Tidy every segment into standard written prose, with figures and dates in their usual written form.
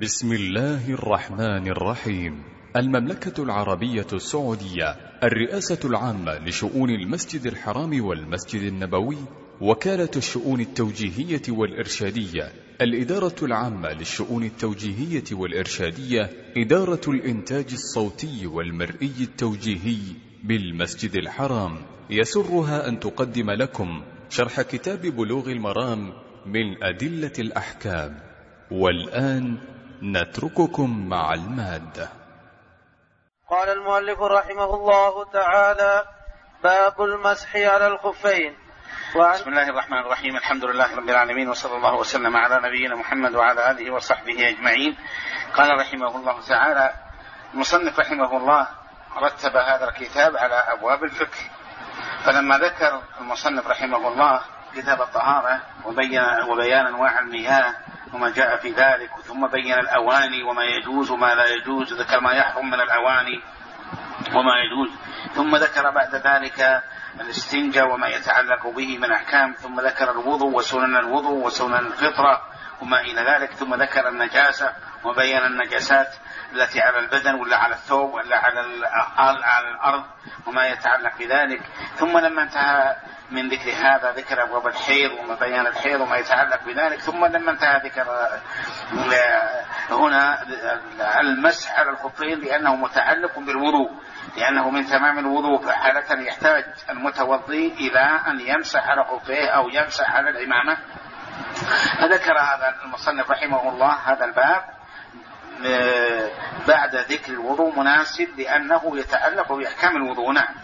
بسم الله الرحمن الرحيم. المملكة العربية السعودية، الرئاسة العامة لشؤون المسجد الحرام والمسجد النبوي، وكالة الشؤون التوجيهية والإرشادية، الإدارة العامة للشؤون التوجيهية والإرشادية، إدارة الإنتاج الصوتي والمرئي التوجيهي بالمسجد الحرام، يسرها أن تقدم لكم شرح كتاب بلوغ المرام من أدلة الأحكام. والآن نترككم مع المادة. قال المؤلف رحمه الله تعالى: باب المسح على الخفين. بسم الله الرحمن الرحيم. الحمد لله رب العالمين، وصلى الله وسلم على نبينا محمد وعلى آله وصحبه أجمعين. قال رحمه الله تعالى المصنف رحمه الله رتب هذا الكتاب على أبواب الفقه، فلما ذكر المصنف رحمه الله كتاب الطهارة وبيان أنواع المياه وما جاء في ذلك، ثم بين الأواني وما يجوز وما لا يجوز، ذكر ما يحرم من الأواني وما يجوز، ثم ذكر بعد ذلك الاستنجاء وما يتعلق به من أحكام، ثم ذكر الوضوء وسنن الوضوء وسنن الفطرة وما إلى ذلك، ثم ذكر النجاسة وبين النجاسات التي على البدن ولا على الثوب ولا على الأرض وما يتعلق بذلك. ثم لما انتهى من ذكر هذا ذكر أبواب الحيض وما بيان الحيض وما يتعلق بذلك. ثم لما انتهى ذكر هنا المسح على الخفين لأنه متعلق بالوضوء، لأنه من تمام الوضوء، فحالة يحتاج المتوضي إلى أن يمسح على خفيه أو يمسح على الإمامة. فذكر هذا المصنف رحمه الله هذا الباب بعد ذكر الوضوء مناسب لأنه يتعلق بأحكام الوضوء. نعم.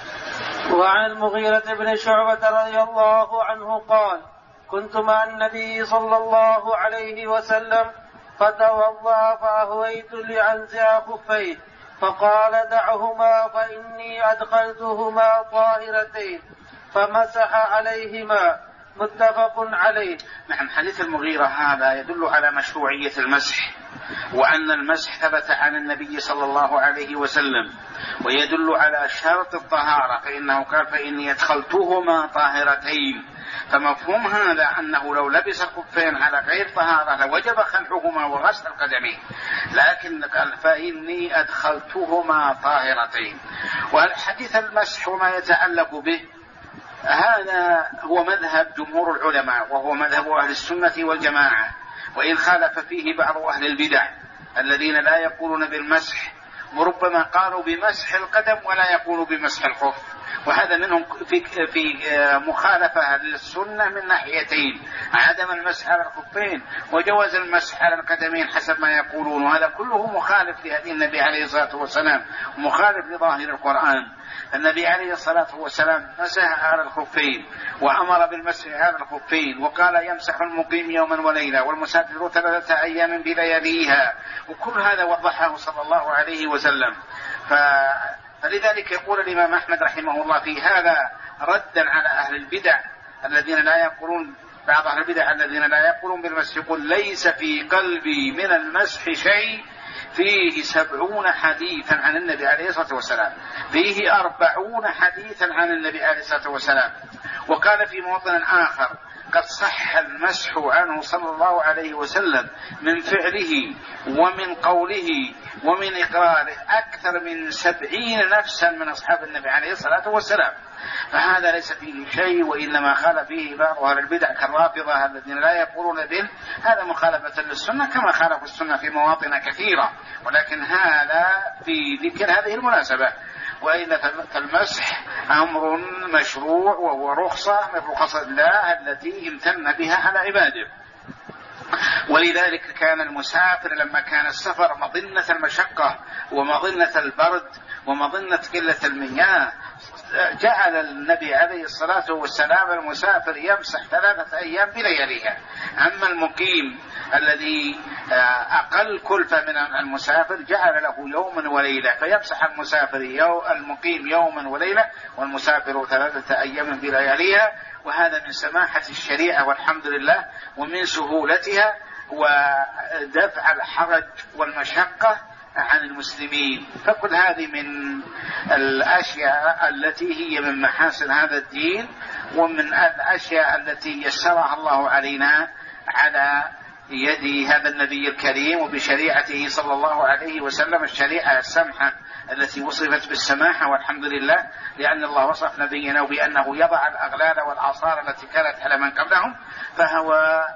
وعن المغيرة بن شعبة رضي الله عنه قال: كنت مع النبي صلى الله عليه وسلم فتوضأ فأهويت لأنزع خفيه فقال: دعهما فإني أدخلتهما طاهرتين، فمسح عليهما. متفق عليه. نعم. حديث المغيرة هذا يدل على مشروعية المسح، وأن المسح ثبت عن النبي صلى الله عليه وسلم، ويدل على شرط الطهارة، فإنه قال: فإني أدخلتهما طاهرتين. فمفهوم هذا أنه لو لبس الخفين على غير طهارة لوجب خلعهما وغسل القدمين، لكن قال: فإني أدخلتهما طاهرتين. والحديث المسح وما يتعلق به هذا هو مذهب جمهور العلماء، وهو مذهب أهل السنة والجماعة، وإن خالف فيه بعض أهل البدع الذين لا يقولون بالمسح، وربما قالوا بمسح القدم ولا يقولوا بمسح الخف، وهذا منهم في مخالفة للسنة من ناحيتين: عدم المسح على الخفين وجواز المسح على القدمين حسب ما يقولون، وهذا كله مخالف لهدي النبي عليه الصلاة والسلام ومخالف لظاهر القرآن. النبي عليه الصلاة والسلام مسح على الخفين وأمر بالمسح على الخفين، وقال: يمسح المقيم يوما وليلة والمسافر 3 أيام بلياليها، وكل هذا وضحه صلى الله عليه وسلم. فلذلك يقول الإمام أحمد رحمه الله في هذا ردا على أهل البدع الذين لا يقولون، بعض أهل البدع الذين لا يقولون بالمسح، يقول: ليس في قلبي من المسح شيء، فيه 70 حديثا عن النبي عليه الصلاة والسلام، فيه 40 حديثا عن النبي عليه الصلاة والسلام. وقال في موطن آخر: قد صح المسح عنه صلى الله عليه وسلم من فعله ومن قوله ومن إقراره أكثر من 70 نفسا من أصحاب النبي عليه الصلاة والسلام. فهذا ليس فيه شيء، وإنما خالف فيه بعض أهل البدع كالرافضة الذين لا يقولون به، هذا مخالفة للسنة كما خالفوا السنة في مواطن كثيرة، ولكن هذا في ذكر هذه المناسبة. وإلا فالمسح أمر مشروع وهو رخصة من رخص الله التي امتن بها على عباده. ولذلك كان المسافر لما كان السفر مظنة المشقة ومظنة البرد ومظنة قلة المياه، جعل النبي عليه الصلاة والسلام المسافر يمسح 3 أيام بلياليها. أما المقيم الذي أقل كلفة من المسافر جعل له يوما وليلة، فيمسح المقيم يوما وليلة والمسافر 3 أيام بلياليها. وهذا من سماحة الشريعة والحمد لله، ومن سهولتها ودفع الحرج والمشقة عن المسلمين. فكل هذه من الأشياء التي هي من محاسن هذا الدين، ومن الأشياء التي يسرها الله علينا على يد هذا النبي الكريم وبشريعته صلى الله عليه وسلم، الشريعة السمحة التي وصفت بالسماحة، والحمد لله، لأن الله وصف نبينا بأنه يضع الأغلال والآثار التي كانت على من قبلهم، فهو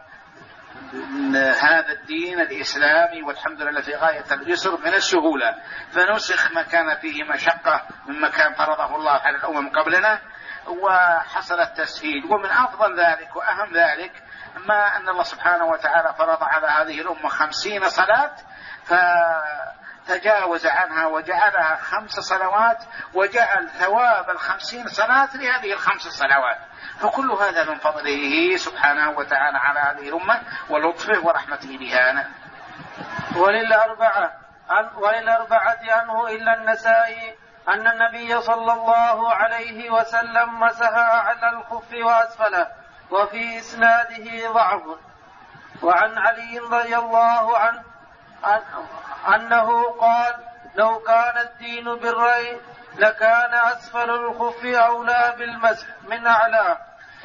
هذا الدين الإسلامي والحمد لله في غاية اليسر من السهولة، فنسخ ما كان فيه مشقة مما كان فرضه الله على الأمم قبلنا، وحصل التسهيل. ومن أفضل ذلك وأهم ذلك ما أن الله سبحانه وتعالى فرض على هذه الأمة 50 صلاة، فتجاوز عنها وجعلها 5 صلوات، وجعل ثواب 50 صلاة لهذه 5 صلوات. فكل هذا من فضله سبحانه وتعالى على هذه الأمة ولطفه ورحمته بها. وللأربعة عنه إلا النسائي أن النبي صلى الله عليه وسلم مسح على الخف وأسفله، وفي إسناده ضعف. وعن علي رضي الله عنه أنه قال: لو كان الدين بالرأي لكان أسفل الخف أولى بالمسح من أعلاه،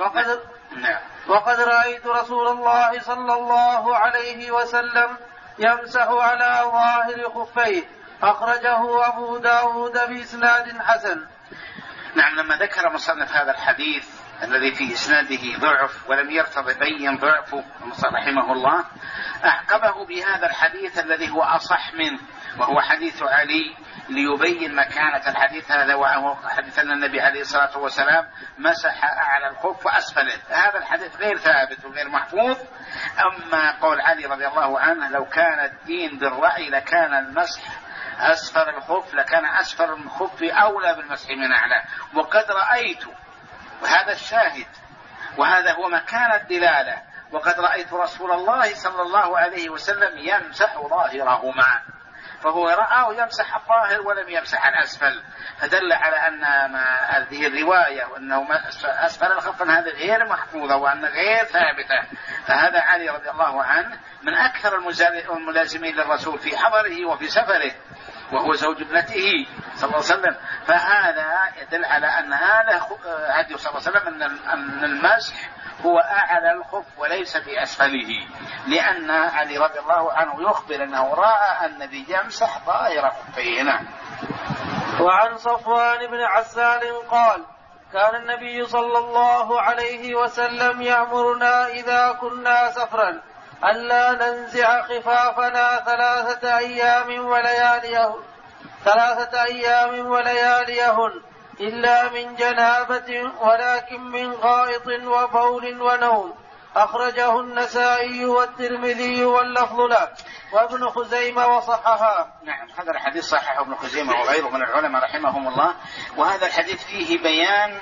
وقد رأيت رسول الله صلى الله عليه وسلم يمسح على ظاهر خفيه. أخرجه أبو داود بإسناد حسن. نعم، لما ذكر مصنف هذا الحديث الذي في إسناده ضعف ولم يرتضي بين ضعفه رحمه الله، أعقبه بهذا الحديث الذي هو أصح منه، وهو حديث علي، ليبين مكانة الحديث هذا، وهو حديث أن النبي عليه الصلاة والسلام مسح أعلى الخف وأسفله. هذا الحديث غير ثابت وغير محفوظ. أما قول علي رضي الله عنه: لو كان الدين بالرأي لكان المسح أسفل الخف، لكان أسفل الخف أولى بالمسح من أعلى. وقد رأيت، وهذا الشاهد، وهذا هو مكان الدلالة، وقد رأيت رسول الله صلى الله عليه وسلم يمسح ظاهرهما، فهو رأى يمسح الظاهر ولم يمسح الأسفل، فدل على أن هذه الرواية وأنه أسفل الخف هذه غير محفوظة وأن غير ثابتة. فهذا علي رضي الله عنه من أكثر الملازمين للرسول في حضره وفي سفره، وهو زوج ابنته صلى الله عليه وسلم، فهذا يدل على أن هذا هدي صلى الله عليه وسلم، أن المسح هو أعلى الخف وليس بأسفله، لأن علي رضي الله عنه يخبر أنه رأى النبي يمسح ظاهر خفيه. وعن صفوان بن عسال قال: كان النبي صلى الله عليه وسلم يأمرنا إذا كنا سفرا ألا ننزع خفافنا 3 أيام ولياليهن إلا من جنابة، ولكن من غائط وبول ونوم. أخرجه النسائي والترمذي واللفظ له، وابن خزيمة وصححه. نعم، هذا الحديث صححه ابن خزيمة وغيره من العلماء رحمهم الله. وهذا الحديث فيه بيان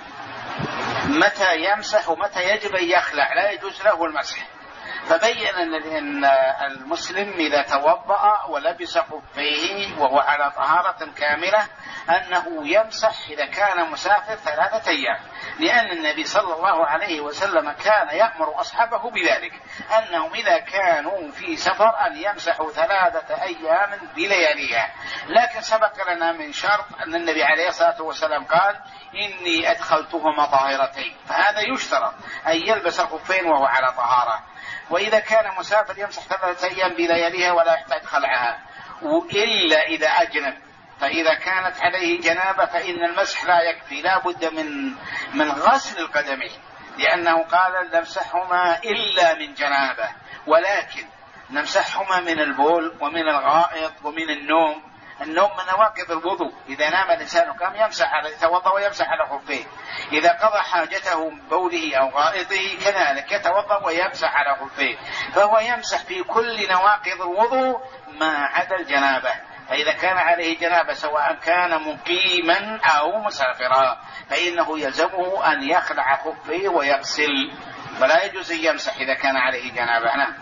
متى يمسح ومتى يجب أن يخلع، لا يجوز له المسح. فبين أن المسلم إذا توضأ ولبس خفيه وهو على طهارة كاملة أنه يمسح إذا كان مسافر 3 أيام، لأن النبي صلى الله عليه وسلم كان يأمر أصحابه بذلك، أنهم إذا كانوا في سفر أن يمسحوا 3 أيام بلياليها. لكن سبق لنا من شرط أن النبي عليه الصلاة والسلام قال: إني أدخلتهما طاهرتين، فهذا يشترط أن يلبس الخفين وهو على طهارة. وإذا كان مسافر يمسح 3 أيام بلياليها ولا يحتاج خلعها، إلا إذا أجنب. فإذا كانت عليه جنابة فإن المسح لا يكفي، لا بد من غسل القدمين، لأنه قال: نمسحهما إلا من جنابة، ولكن نمسحهما من البول ومن الغائط ومن النوم. النوم من نواقض الوضوء، إذا نام الإنسان قام يتوضأ ويمسح على خفيه، إذا قضى حاجته من بوله أو غائطه كذلك يتوضأ ويمسح على خفيه، فهو يمسح في كل نواقض الوضوء ما عدا الجنابة. فإذا كان عليه جنابة سواء كان مقيما أو مسافرا فإنه يلزمه أن يخلع خفيه ويغسل، فلا يجوز أن يمسح إذا كان عليه جنابة. نعم.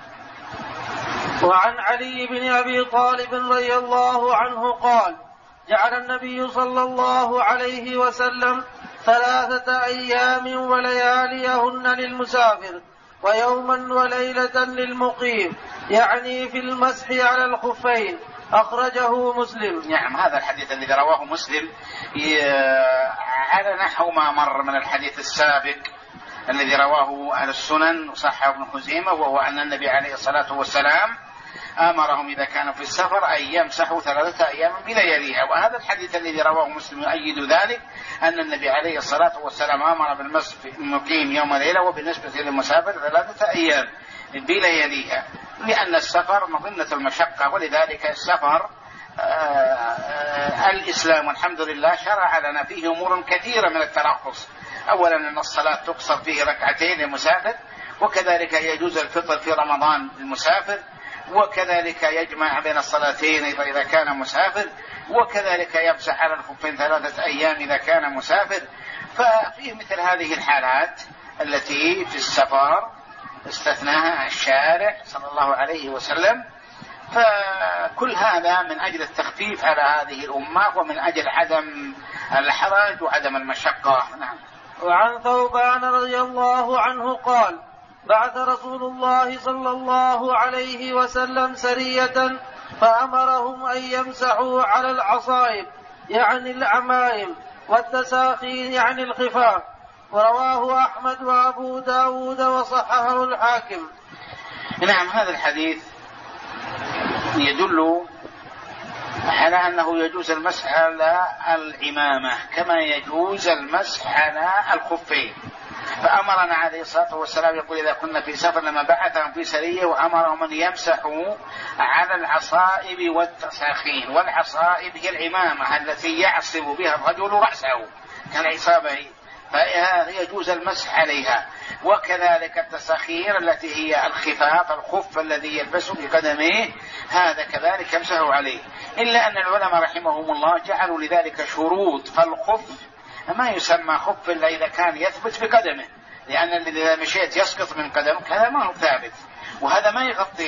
وعن علي بن أبي طالب رضي الله عنه قال: جعل النبي صلى الله عليه وسلم 3 أيام ولياليهن للمسافر، ويوما وليلة للمقيم، يعني في المسح على الخفين. أخرجه مسلم. نعم، هذا الحديث الذي رواه مسلم على نحو ما مر من الحديث السابق، الذي رواه أهل السنن وصححه ابن خزيمة، وهو أن النبي عليه الصلاة والسلام آمرهم إذا كانوا في السفر أن يمسحوا 3 أيام بلياليها. وهذا الحديث الذي رواه مسلم يؤيد ذلك، أن النبي عليه الصلاة والسلام أمر بالمسح في المقيم يوم ليلة، وبالنسبة للمسافر 3 أيام بلياليها، لأن السفر مظنة المشقة. ولذلك السفر الإسلام والحمد لله شرع لنا فيه أمور كثيرة من الترخص. أولا أن الصلاة تقصر فيه 2 للمسافر، وكذلك يجوز الفطر في رمضان للمسافر، وكذلك يجمع بين الصلاتين إذا كان مسافر، وكذلك يمسح على الخفين 3 أيام إذا كان مسافر. ففيه مثل هذه الحالات التي في السفر استثناها الشارع صلى الله عليه وسلم. فكل هذا من أجل التخفيف على هذه الأمة، ومن أجل عدم الحرج وعدم المشقة. نعم. وعن ثوبان رضي الله عنه قال: بعث رسول الله صلى الله عليه وسلم سرية فأمرهم أن يمسحوا على العصائب يعني العمائم، والتساخين يعني الخفاف. ورواه أحمد وأبو داود وصححه الحاكم. نعم. هذا الحديث يدل على أنه يجوز المسح على العمامة كما يجوز المسح على الخفين. فأمرنا عليه الصلاة والسلام يقول إذا كنا في سفر لما بعثهم في سرية وأمرهم أن يمسحوا على العصائب والتساخين. والعصائب هي العمامة التي يعصب بها الرجل رأسه كالعصابة، فيجوز المسح عليها. وكذلك التساخير التي هي الخفاف، الخف الذي يلبسه بقدميه، هذا كذلك يمسح عليه. إلا أن العلماء رحمهم الله جعلوا لذلك شروط. فالخف ما يسمى خف إلا إذا كان يثبت بقدمه، لأن إذا مشيت يسقط من قدمك هذا ما هو ثابت، وهذا ما يغطي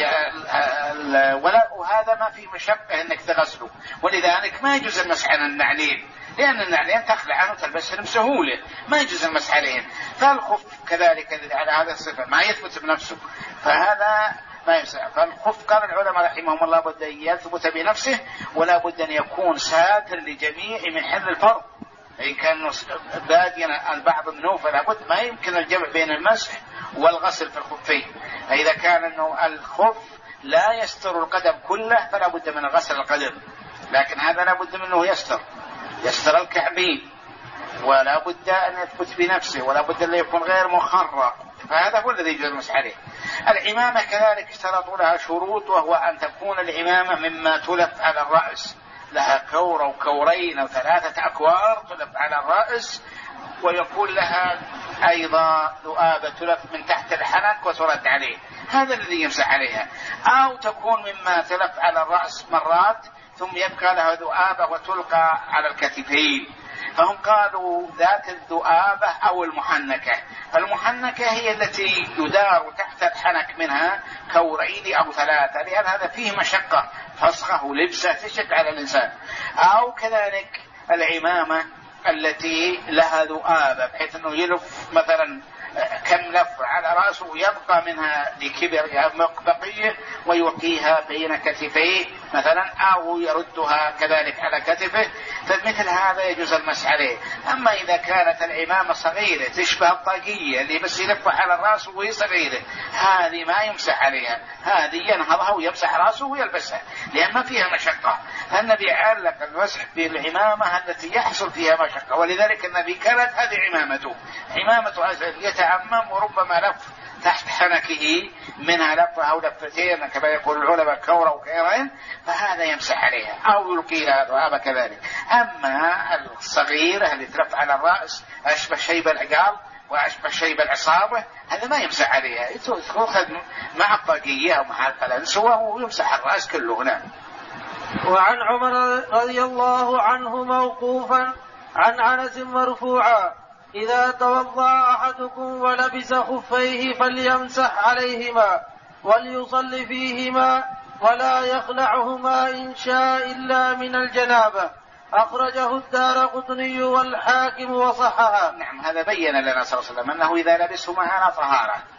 وهذا ما في مشقة أنك تغسله. ولذلك ما يجوز المسح على النعلين، لأن النعلين تخلع عنه تلبسهم بسهولة، ما يجوز المسح عليهم. فالخف كذلك الذي على هذا الصفة ما يثبت بنفسه، فهذا ما يمسح. فالخف قال العلماء رحمهم الله بد أن يثبت بنفسه، ولا بد أن يكون ساتر لجميع محل الفرض. إن كان باديا البعض منوفة لابد ما يمكن الجمع بين المسح والغسل في الخفين. فإذا كان أنه الخف لا يستر القدم كله فلا بد من غسل القدم، لكن هذا لا بد منه يستر الكعبين، ولا بد أن يثبت بنفسه، ولا بد أن يكون غير مخرق. فهذا هو الذي يجوز المسح عليه. العمامة كذلك اشترطوا لها شروط، وهو أن تكون العمامة مما تلف على الرأس، لها كور أو كورين أو 3 أكوار تلف على الرأس، ويكون لها أيضا ذؤابة تلف من تحت الحنك وترد عليه، هذا الذي يمسح عليها. أو تكون مما تلف على الرأس مرات ثم يبقى لها ذؤابة وتلقى على الكتفين، فهم قالوا ذات الذؤابة أو المحنكة. فالمحنكة هي التي يدار تحت الحنك منها كورين أو 3، لأن هذا فيه مشقة فسخه ولبسه تشق على الإنسان. أو كذلك العمامة التي لها ذؤابة بحيث أنه يلف مثلا كم لف على رأسه ويبقى منها لكبر بقية ويوقيها بين كتفيه مثلا، أو يردها كذلك على كتفه، فمثل هذا يجوز المسح عليه. أما إذا كانت العمامة صغيرة تشبه الطاقية اللي بس يلفها على الرأس وهي صغيرة، هذه ما يمسح عليها، هذه ينهضها ويمسح رأسه ويلبسها لأن ما فيها مشقة. فالنبي علق المسح بالعمامة التي يحصل فيها مشقة، ولذلك النبي كانت هذه عمامته يتعمم وربما لف تحت حنكه منها لفة أو لفتين كما يقول العلماء كورة وكيرين، فهذا يمسح عليها أو يلقيها ذؤابة كذلك. أما الصغيرة اللي تلف على الرأس أشبه شيب العقال وأشبه شيب العصابة، هذا ما يمسح عليها، يأخذ مع الطاقية أو مع القلنسوة ويمسح الرأس كله هنا. وعن عمر رضي الله عنه موقوفا عن أنس مرفوعا: إذا توضأ أحدكم ولبس خفيه فليمسح عليهما وليصلي فيهما ولا يخلعهما إن شاء إلا من الجنابة. أخرجه الدارقطني والحاكم وصححه. نعم. هذا بين لنا صلى الله عليه وسلم أنه إذا لبسهما على طهارة،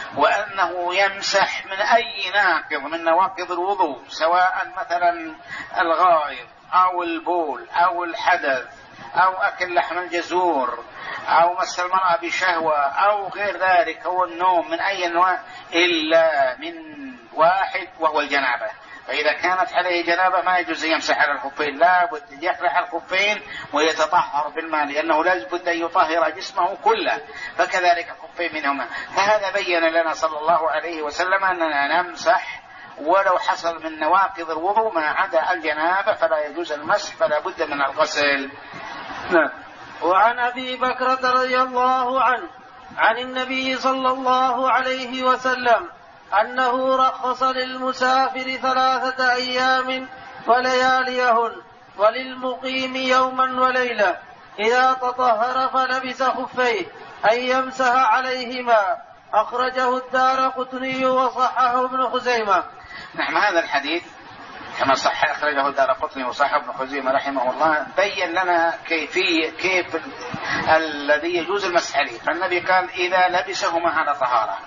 وأنه يمسح من أي ناقض من نواقض الوضوء، سواء مثلا الغائط أو البول أو الحدث أو أكل لحم الجزور أو مس المرأة بشهوة أو غير ذلك أو النوم من أي أنواع، إلا من واحد وهو الجنابة. فإذا كانت عليه جنابة ما يجوز يمسح على الخفين، لا بد يخلع الخفين ويتطهر بالماء، لأنه لا بد أن يطهر جسمه كله، فكذلك الخفين منهما. فهذا بين لنا صلى الله عليه وسلم أننا نمسح ولو حصل من نواقض الوضوء ما عدا الجنابة فلا يجوز المسح، فلا بد من الغسل. نعم. وعن أبي بكرة رضي الله عنه عن النبي صلى الله عليه وسلم أنه رخص للمسافر 3 أيام ولياليهن وللمقيم يوما وليلة إذا تطهر فلبس خفيه أن يمسح عليهما. أخرجه الدارقطني وصححه ابن خزيمة. نعم، هذا الحديث كما صح أخرجه الدارقطني وصححه ابن خزيمة رحمه الله بين لنا كيف الذي يجوز المسح عليه. فالنبي قال إذا لبسهما على طهارة،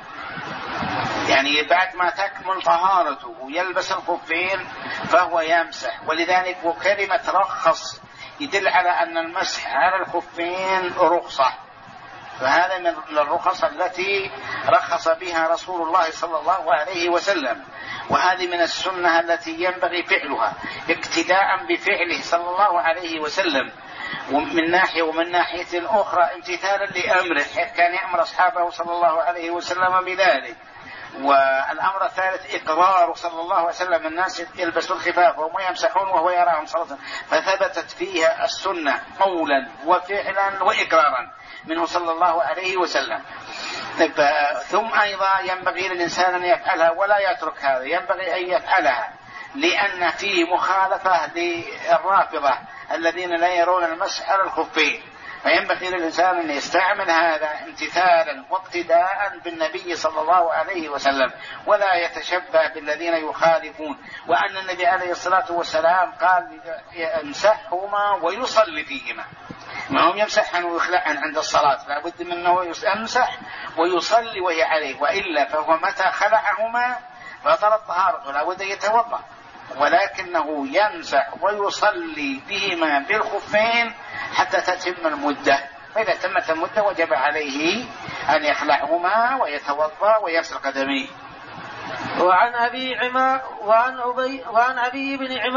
يعني بعد ما تكمل طهارته ويلبس الخفين فهو يمسح. ولذلك كلمة رخص يدل على أن المسح على الخفين رخصة، فهذا من الرخص التي رخص بها رسول الله صلى الله عليه وسلم، وهذه من السنة التي ينبغي فعلها اقتداء بفعله صلى الله عليه وسلم ومن ناحية، ومن ناحية أخرى امتثالا لأمره، كان يأمر أصحابه صلى الله عليه وسلم بذلك. والأمر الثالث إقرار صلى الله عليه وسلم الناس يلبسوا الخفاف وهم يمسحون وهو يراهم صلى الله عليه وسلم، فثبتت فيها السنة قولا وفعلا وإقرارا منه صلى الله عليه وسلم. ثم أيضا ينبغي للإنسان أن يفعلها ولا يترك هذا، ينبغي أن يفعلها لأن فيه مخالفة للرافضة الذين لا يرون المسح على الخفين، فينبغي للإنسان أن يستعمل هذا امتثالا واقتداء بالنبي صلى الله عليه وسلم ولا يتشبه بالذين يخالفون. وأن النبي عليه الصلاة والسلام قال يمسحهما ويصلي فيهما، ما هم يمسحن ويخلعن عند الصلاة، لا بد من أنه يمسح ويصلي وهي عليه، وإلا فهو متى خلعهما بطلت طهارته لا بد يتوضأ، ولكنه يمسح ويصلي بهما بالخفين حتى تتم المدة، فإذا تمت المدة وجب عليه أن يخلعهما ويتوضأ ويغسل قدميه. وعن أبي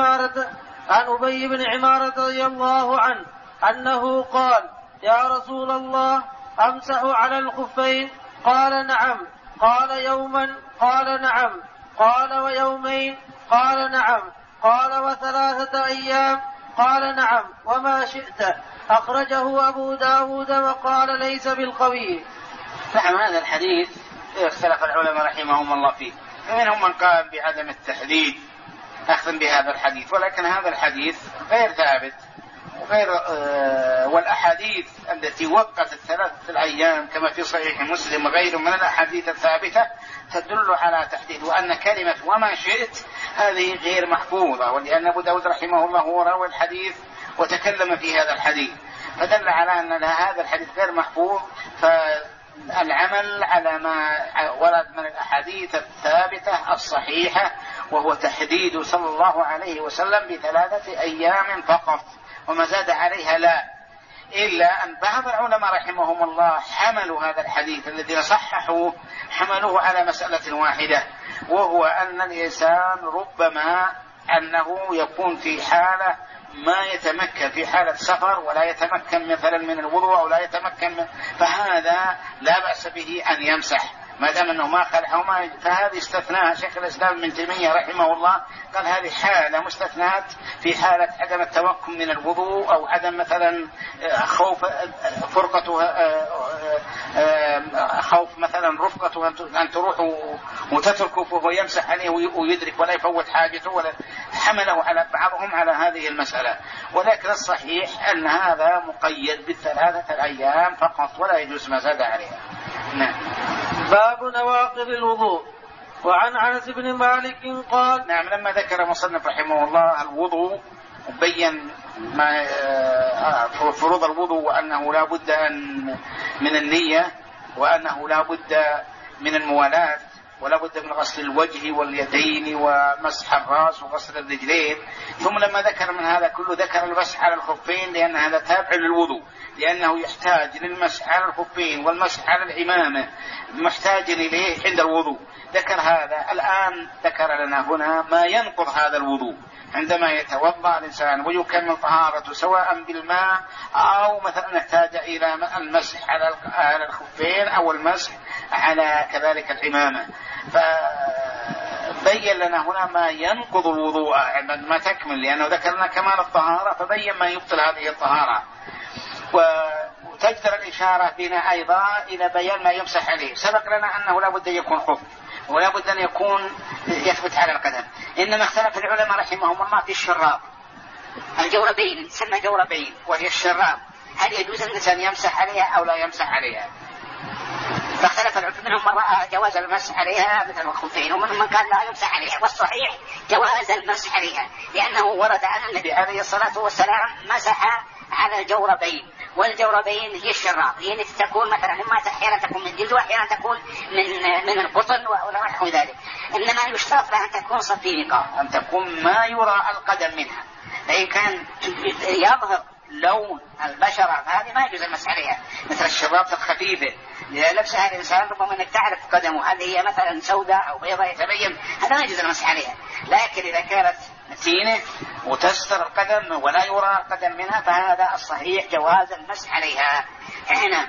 بن عمارة رضي الله عنه أنه قال يا رسول الله أمسح على الخفين؟ قال نعم. قال يوما؟ قال نعم. قال ويومين؟ قال نعم. قال و3 أيام؟ قال نعم. وما شئت. أخرجه أبو داود وقال ليس بالقوي. نعم، هذا الحديث اختلف العلماء رحمهم الله فيه، منهم من قال بعدم التحديد أخذ بهذا الحديث، ولكن هذا الحديث غير ثابت وغير والأحاديث التي وقت 3 أيام كما في صحيح مسلم وغيره من الأحاديث الثابتة تدل على تحديد، وأن كلمة وما شئت هذه غير محفوظة، ولأن أبو داود رحمه الله هو راوي الحديث وتكلم في هذا الحديث، فدل على أن هذا الحديث غير محفوظ، فالعمل على ما ورد من الأحاديث الثابتة الصحيحة، وهو تحديد صلى الله عليه وسلم ب3 أيام فقط، وما زاد عليها لا، إلا أن بعض العلماء رحمهم الله حملوا هذا الحديث الذين صححوه حملوه على مسألة واحدة، وهو أن الإنسان ربما أنه يكون في حالة ما يتمكن في حالة سفر ولا يتمكن مثلا من الوضوء أو لا يتمكن فهذا لا بأس به أن يمسح ما دام أنه ما خلعهما، فهذه استثناء شيخ الإسلام ابن تيمية رحمه الله، قال هذه حالة مستثنات في حالة عدم التمكن من الوضوء أو عدم مثلا خوف خوف مثلا رفقته أن تروح وتتركه فهو يمسح عليه ويدرك ولا يفوت حاجته، ولا حمله على بعضهم على هذه المسألة، ولكن الصحيح أن هذا مقيد ب3 أيام فقط ولا يجوز ما زاد عليها. نعم. باب نواقض الوضوء. وعن أنس بن مالك قال نعم، لما ذكر مصنف رحمه الله الوضوء وبين ما فروض الوضوء وأنه لا بد من النية، وأنه لا بد من الموالاة، ولا بد من غسل الوجه واليدين ومسح الرأس وغسل الرجلين. ثم لما ذكر من هذا كله ذكر المسح على الخفين، لأن هذا تابع للوضوء، لأنه يحتاج للمسح على الخفين والمسح على العمامة، محتاج إليه عند الوضوء. ذكر هذا. الآن ذكر لنا هنا ما ينقض هذا الوضوء عندما يتوضأ الإنسان ويكمل طهارته، سواء بالماء أو مثلا نحتاج إلى المسح على الخفين أو المسح على كذلك العمامة. فبين لنا هنا ما ينقض الوضوء ما تكمل، لأنه ذكرنا كمال الطهارة فبين ما يبطل هذه الطهارة. وتجدر الإشارة بنا أيضا إلى بيان ما يمسح عليه. سبق لنا أنه لا بد أن يكون خف ولا بد أن يكون يثبت على القدم، إنما اختلف العلماء رحمهم الله في الشراب. الجوربين سمى جوربين وهي الشراب، هل يجوز الإنسان يمسح عليها أو لا يمسح عليها؟ فاختلف العلماء، منهم من رأى جواز المسح عليها مثل الخفين، ومنهم من قال لا يمسح عليها. والصحيح جواز المسح عليها، لأنه ورد عن النبي عليه الصلاة والسلام مسح على الجوربين، والجوربين هي الشراب، هي التي تكون مثلا إما أحيانا تكون من جلد وأحيانا تكون من القطن ونحو ذلك، إنما يشترط لها أن تكون صفيقة، أن تكون ما يرى القدم منها. فإن كان يظهر لون البشرة هذه ما يجوز المسح عليها، مثل الشراب الخفيفة إذا لبسها الإنسان ربما أنك تعرف قدمه هل هي مثلا سوداء أو بيضاء يتبين، هذا ما يجوز المسح عليها. لكن إذا كانت متينة وتستر القدم ولا يرى القدم منها فهذا الصحيح جواز المسح عليها. هنا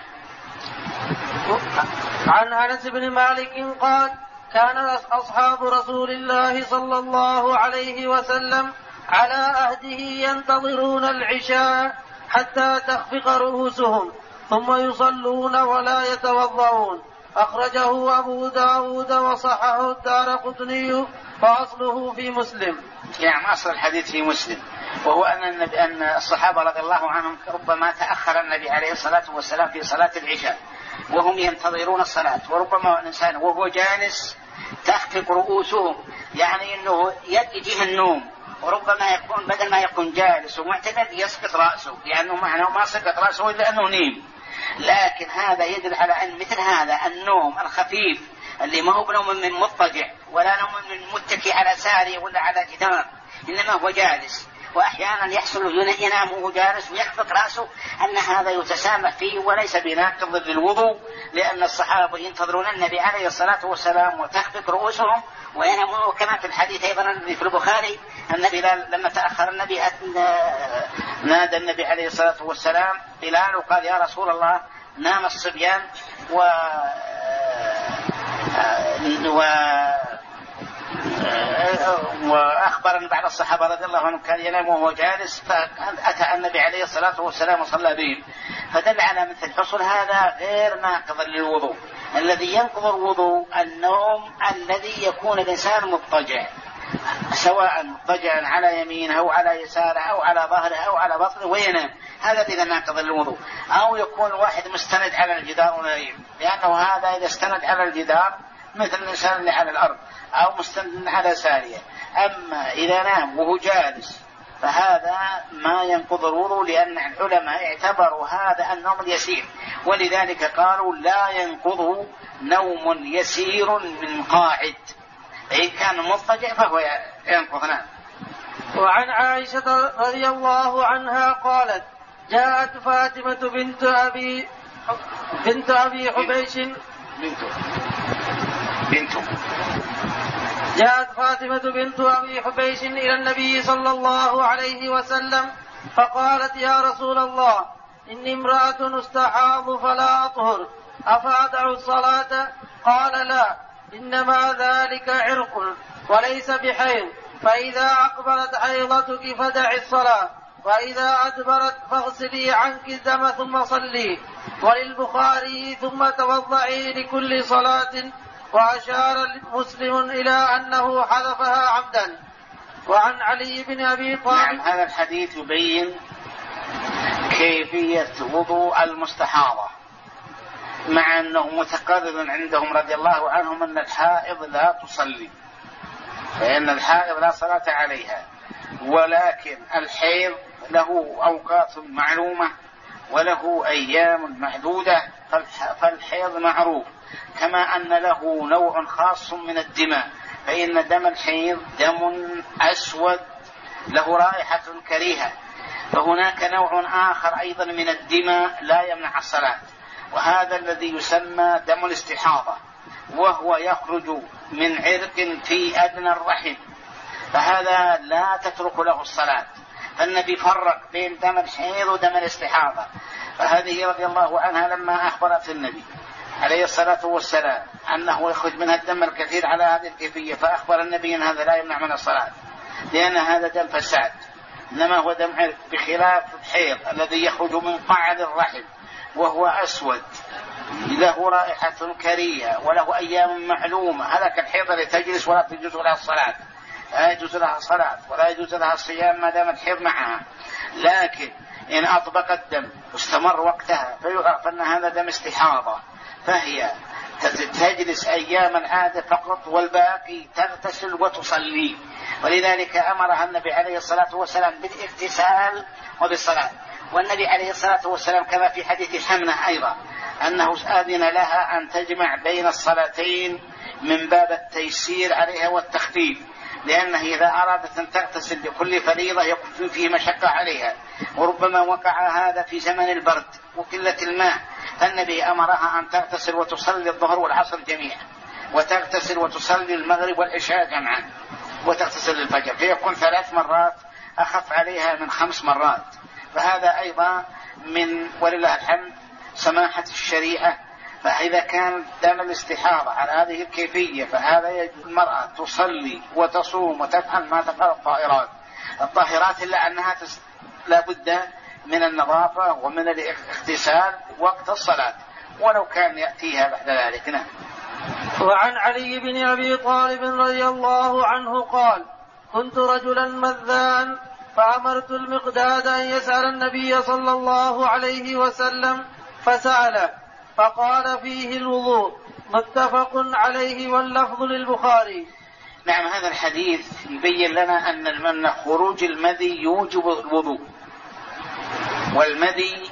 عن أنس بن مالك قال: كان أصحاب رسول الله صلى الله عليه وسلم على عهده ينتظرون العشاء حتى تخفق رؤوسهم ثم يصلون ولا يتوضؤون. أخرجه أبو داود وصححه الدارقطني وأصله في مسلم. يعني أصل الحديث في مسلم، وهو أن الصحابة رضي الله عنهم ربما تأخر النبي عليه الصلاة والسلام في صلاة العشاء وهم ينتظرون الصلاة، وربما الإنسان وهو جالس تخفق رؤوسهم، يعني أنه يجيه النوم، وربما يكون بدل ما يكون جالس ومعتدل يسقط رأسه، لأنه معناه ما سقط رأسه إلا أنه نيم. لكن هذا يدل على أن مثل هذا النوم الخفيف اللي ما هو نوم من مضطجع ولا نوم من متكي على ساري ولا على جدار، إنما هو جالس، وأحيانا يحصل ينام وهو جالس ويخفق رأسه، أن هذا يتسامح فيه وليس بناقض للوضوء، لأن الصحابة ينتظرون النبي عليه الصلاة والسلام وتخفق رؤوسهم وينامون. وكما في الحديث أيضا في البخاري أن بلال لما تأخر النبي نادى النبي عليه الصلاة والسلام بلال وقال: يا رسول الله نام الصبيان وأخبر أن بعض الصحابة رضي الله عنهم كان ينام وهو جالس، فأتى النبي عليه الصلاة والسلام وصلى بهم، فدل على مثل حصول هذا غير ناقض للوضوء. الذي ينقض الوضوء النوم الذي يكون الإنسان مضطجع، سواء مضطجعا على يمينه أو على يساره أو على ظهره أو على بطنه وينام، هذا إذا ناقض الوضوء. أو يكون واحد مستند على الجدار ونايم، لأنه هذا إذا استند على الجدار مثل الإنسان اللي على الأرض أو مستند على سارية. أما إذا نام وهو جالس فهذا ما ينقض الوضوء، لأن العلماء اعتبروا هذا النوم اليسير، ولذلك قالوا لا ينقض نوم يسير من قاعد، إن كان مضطجع فهو ينقض. نعم. وعن عائشة رضي الله عنها قالت: جاءت فاطمة بنت أبي حبيش جاءت فاطمة بنت أبي حبيش إلى النبي صلى الله عليه وسلم فقالت: يا رسول الله، إني امرأة استحاض فلا أطهر، أفأدع الصلاة؟ قال: لا، إنما ذلك عرق وليس بحيض، فإذا أقبلت حيضتك فدعي الصلاة، وإذا أدبرت فاغسلي عنك الدم ثم صلي. وللبخاري: ثم توضعي لكل صلاة. وأشار مسلم إلى أنه حذفها عمدا. وعن علي بن أبي طالب. نعم، هذا الحديث يبين كيفية وضوء المستحاضة، مع أنه متقرر عندهم رضي الله عنهم أن الحائض لا تصلي، فإن الحائض لا صلاة عليها، ولكن الحيض له أوقات معلومة وله أيام معدودة، فالحيض معروف، كما أن له نوع خاص من الدماء، فإن دم الحيض دم أسود له رائحة كريهة، فهناك نوع آخر أيضا من الدماء لا يمنع الصلاة، وهذا الذي يسمى دم الاستحاضة، وهو يخرج من عرق في أدنى الرحم، فهذا لا تترك له الصلاة. فالنبي فرق بين دم الحيض ودم الاستحاضة. فهذه رضي الله عنها لما أخبرت النبي عليه الصلاة والسلام أنه يخرج منها الدم الكثير على هذه الكيفية، فأخبر النبي أن هذا لا يمنع من الصلاة، لأن هذا دم فساد، إنما هو دم عرق، بخلاف الحيض الذي يخرج من قعر الرحم وهو أسود له رائحة كريهة وله أيام معلومة. هذا كالحيض التي تجلس ولا تجوز لها الصلاة، لا يجوز لها الصلاة ولا يجوز لها الصيام ما دام الحيض معها. لكن إن أطبق الدم واستمر وقتها فيعرف أن هذا دم استحاضة، فهي تجلس أيام العادة فقط والباقي تغتسل وتصلي. ولذلك أمرها النبي عليه الصلاة والسلام بالاغتسال وبالصلاة. والنبي عليه الصلاة والسلام كما في حديث حمنة أيضا أنه أذن لها أن تجمع بين الصلاتين من باب التيسير عليها والتخفيف، لأنه إذا أرادت أن تغتسل لكل فريضة يكون فيه مشقة عليها، وربما وقع هذا في زمن البرد وقلة الماء، فالنبي أمرها أن تغتسل وتصلي الظهر والعصر جميعا، وتغتسل وتصلي المغرب والعشاء جمعا، وتغتسل الفجر، فيكون 3 مرات أخف عليها من 5 مرات. فهذا أيضا من ولله الحمد سماحة الشريعة. فإذا كان دم الاستحاضة على هذه الكيفية فهذا يجب المرأة تصلي وتصوم وتفعل ما تفعل الطاهرات إلا أنها لا بد من النظافة ومن الاغتسال وقت الصلاة ولو كان يأتيها بعد ذلك. نعم. وعن علي بن أبي طالب رضي الله عنه قال: كنت رجلا مذان فأمرت المقداد أن يسأل النبي صلى الله عليه وسلم فسأله فقال فيه الوضوء، متفق عليه واللفظ للبخاري. نعم. هذا الحديث يبين لنا أن خروج المذي يوجب الوضوء، والمذي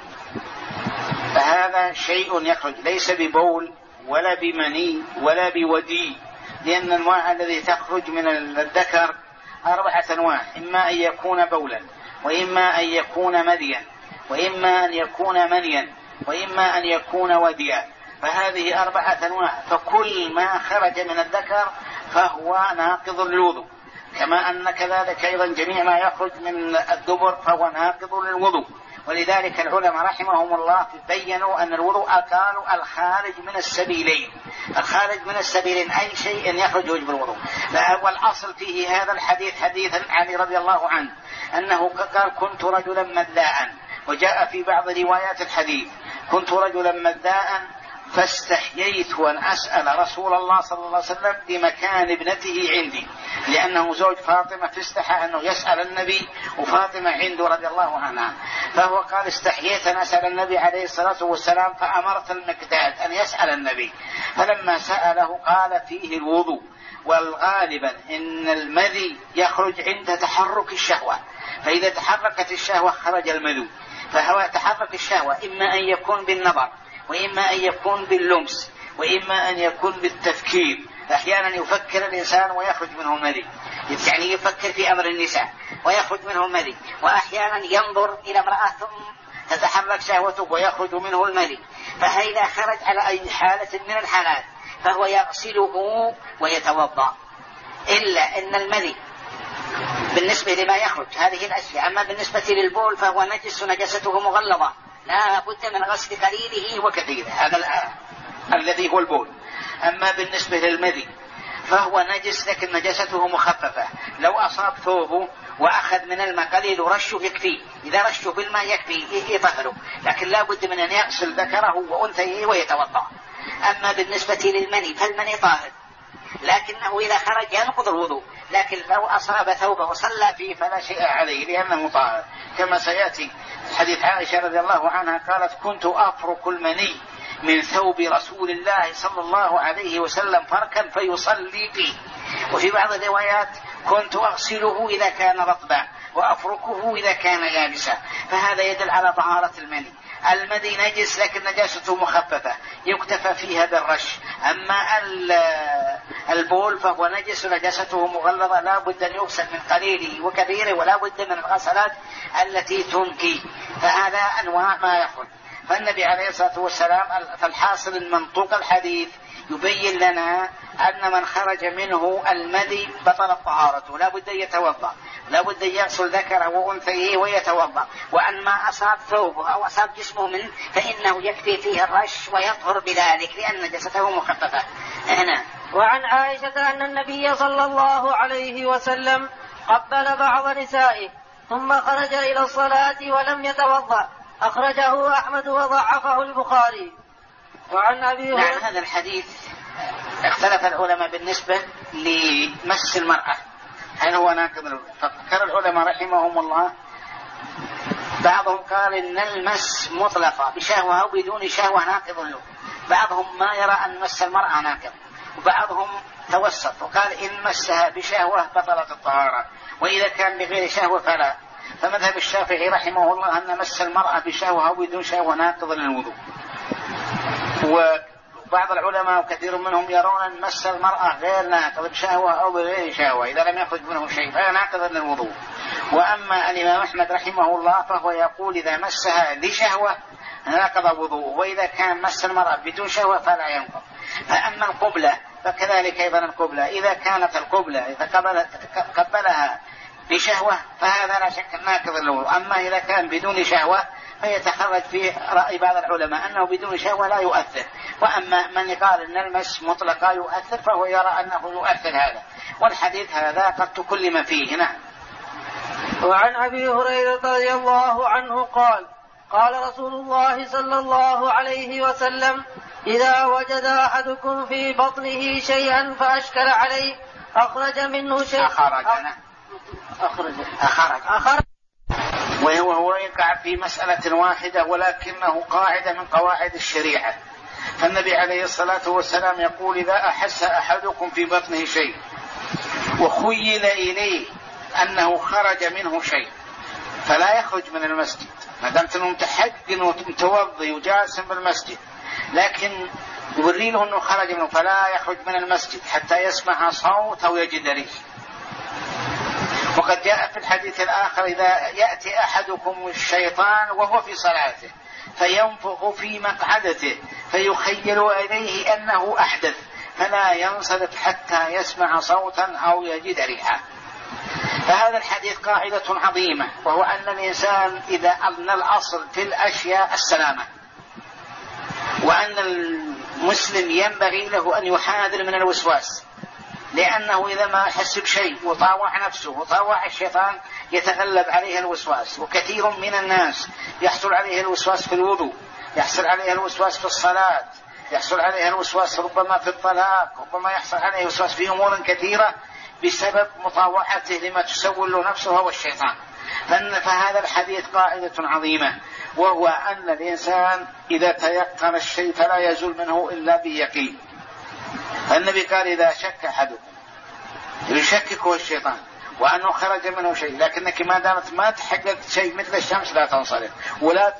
فهذا شيء يخرج ليس ببول ولا بمني ولا بودي، لأن الأنواع الذي تخرج من الذكر 4 أنواع، إما أن يكون بولا، وإما أن يكون مذيا، وإما أن يكون منيا، وإما أن يكون وديا، فهذه 4 أنواع، فكل ما خرج من الذكر فهو ناقض للوضوء، كما أن كذلك أيضا جميع ما يخرج من الدبر فهو ناقض للوضوء. ولذلك العلماء رحمهم الله بينوا أن الوضوء قالوا الخارج من السبيلين، الخارج من السبيلين أي شيء يخرج يوجب الوضوء. والأصل فيه هذا الحديث حديث علي رضي الله عنه أنه قال: كنت رجلا مذاء، وجاء في بعض روايات الحديث: كنت رجلا مذاء فاستحييت أن أسأل رسول الله صلى الله عليه وسلم بمكان ابنته عندي، لأنه زوج فاطمة فاستحى أنه يسأل النبي وفاطمة عنده رضي الله عنها، فهو قال: استحييت أن أسأل النبي عليه الصلاة والسلام، فأمرت المقداد أن يسأل النبي، فلما سأله قال فيه الوضوء. والغالبا إن المذي يخرج عند تحرك الشهوة، فإذا تحركت الشهوة خرج المذي، فهو تحرك الشهوة إما أن يكون بالنظر، وإما أن يكون باللمس، وإما أن يكون بالتفكير. أحيانا يفكر الإنسان ويخرج منه المذي، يعني يفكر في أمر النساء ويخرج منه المذي، وأحيانا ينظر إلى امرأة تتحرك شهوته ويخرج منه المذي، فإذا خرج على أي حالة من الحالات فهو يغسله ويتوضأ. إلا أن المذي بالنسبة لما يخرج هذه الأشياء، أما بالنسبة للبول فهو نجس نجسته مغلظة، لا بد من غسل قليله وكثيره، هذا الذي هو البول. أما بالنسبة للمذي فهو نجس لكن نجسته مخففة، لو أصاب ثوبه وأخذ من الماء قليل ورشه يكفي، إذا رشه بالماء يكفي يطهره، لكن لا بد من أن يغسل ذكره وأنثيه ويتوضأ. أما بالنسبة للمني فالمني طاهر، لكنه إذا خرج ينقض الوضوء، لكن لو أصاب ثوبه وصلى فيه فلا شيء عليه لأنه طاهر، كما سيأتي حديث عائشة رضي الله عنها قالت: كنت أفرك المني من ثوب رسول الله صلى الله عليه وسلم فركا فيصلي فيه. وفي بعض الروايات: كنت أغسله إذا كان رطبا وأفركه إذا كان يابسا. فهذا يدل على طهارة المني. المدي نجس لكن نجاسته مخففة يكتفى فيها بالرش. أما البول فهو نجس ونجاسته مغلظة لا بد أن يغسل من قليله وكبيره ولا بد من الغسلات التي تنكي، فهذا أنواع ما يخرج. فالنبي عليه الصلاة والسلام فالحاصل المنطوق الحديث يبين لنا أن من خرج منه المدي بطلت طهارته، لا بد أن يتوضأ، لا بد أن يغسل ذكره وأنثيه ويتوضأ، وأن ما أصاب ثوبه أو أصاب جسمه منه فإنه يكفي فيه الرش ويطهر بذلك لأن نجاسته مخففة. هنا وعن عائشة أن النبي صلى الله عليه وسلم قبل بعض نسائه ثم خرج إلى الصلاة ولم يتوضأ، أخرجه أحمد وضعفه البخاري. وعن أبي نعم هذا الحديث اختلف العلماء بالنسبة لمس المرأة هل هو ناقض، فذكر العلماء رحمهم الله بعضهم قال إن المس مطلقة بشهوة أو بدون شهوة ناقض له، بعضهم ما يرى أن مس المرأة ناقض، وبعضهم توسط وقال إن مسها بشهوة بطلت الطهارة وإذا كان بغير شهوة فلا. فمذهب الشافعي رحمه الله أن مس المرأة بشهوة أو بدون شهوة ناقض للوضوء، وبعض العلماء وكثير منهم يرون أن مس المرأة غير ناقض بشهوة أو بغير شهوة إذا لم يخرج منه شيء فهي ناقض للوضوء. وأما الإمام أحمد رحمه الله فهو يقول إذا مسها لشهوة ناقض الوضوء، وإذا كان مس المرأة بدون شهوة فلا ينقض. فأما القبلة فكذلك أيضا القبلة إذا كانت القبلة إذا قبلها بشهوة فهذا لا شك ناقض للوضوء. أما إذا كان بدون شهوة فيتخرج في رأي بعض العلماء أنه بدون شهوة لا يؤثر، وأما من قال أن المس مطلقا يؤثر فهو يرى أنه يؤثر هذا، والحديث هذا قد تكلم فيه. نعم. وعن أبي هريرة رضي الله عنه قال قال رسول الله صلى الله عليه وسلم إذا وجد أحدكم في بطنه شيئا فأشكل عليه أخرج منه شيء أخرج وهو يقع في مسألة واحدة ولكنه قاعدة من قواعد الشريعة. فالنبي عليه الصلاة والسلام يقول إذا أحس أحدكم في بطنه شيء وخيل إليه أنه خرج منه شيء فلا يخرج من المسجد، ما دامت أنه متحقن ومتوضي وجالس بالمسجد، لكن يوري له أنه خرج منه فلا يخرج من المسجد حتى يسمع صوت أو يجد ريح. وقد جاء في الحديث الآخر إذا يأتي أحدكم الشيطان وهو في صلاته فينفخ في مقعدته فيخيل إليه أنه أحدث فلا ينصرف حتى يسمع صوتا أو يجد ريحا. فهذا الحديث قاعدة عظيمة، وهو أن الإنسان إذا أن الأصل في الأشياء السلامة، وأن المسلم ينبغي له أن يحاذر من الوسواس، لأنه إذا ما يحس بشيء وطاوع نفسه وطاوع الشيطان يتغلب عليه الوسواس. وكثير من الناس يحصل عليه الوسواس في الوضوء، يحصل عليه الوسواس في الصلاة، يحصل عليه الوسواس ربما في الطلاق، ربما يحصل عليه الوسواس في أمور كثيرة بسبب مطاوعته لما تسول له نفسه والشيطان. فهذا الحديث قاعدة عظيمة، وهو أن الإنسان إذا تيقن الشيء فلا يزول منه إلا بيقين. النبي قال إذا شك أحدكم يشككه الشيطان وأنه خرج منه شيء، لكنك ما دامت ما تحققت شيء مثل الشمس لا تنصرف ولا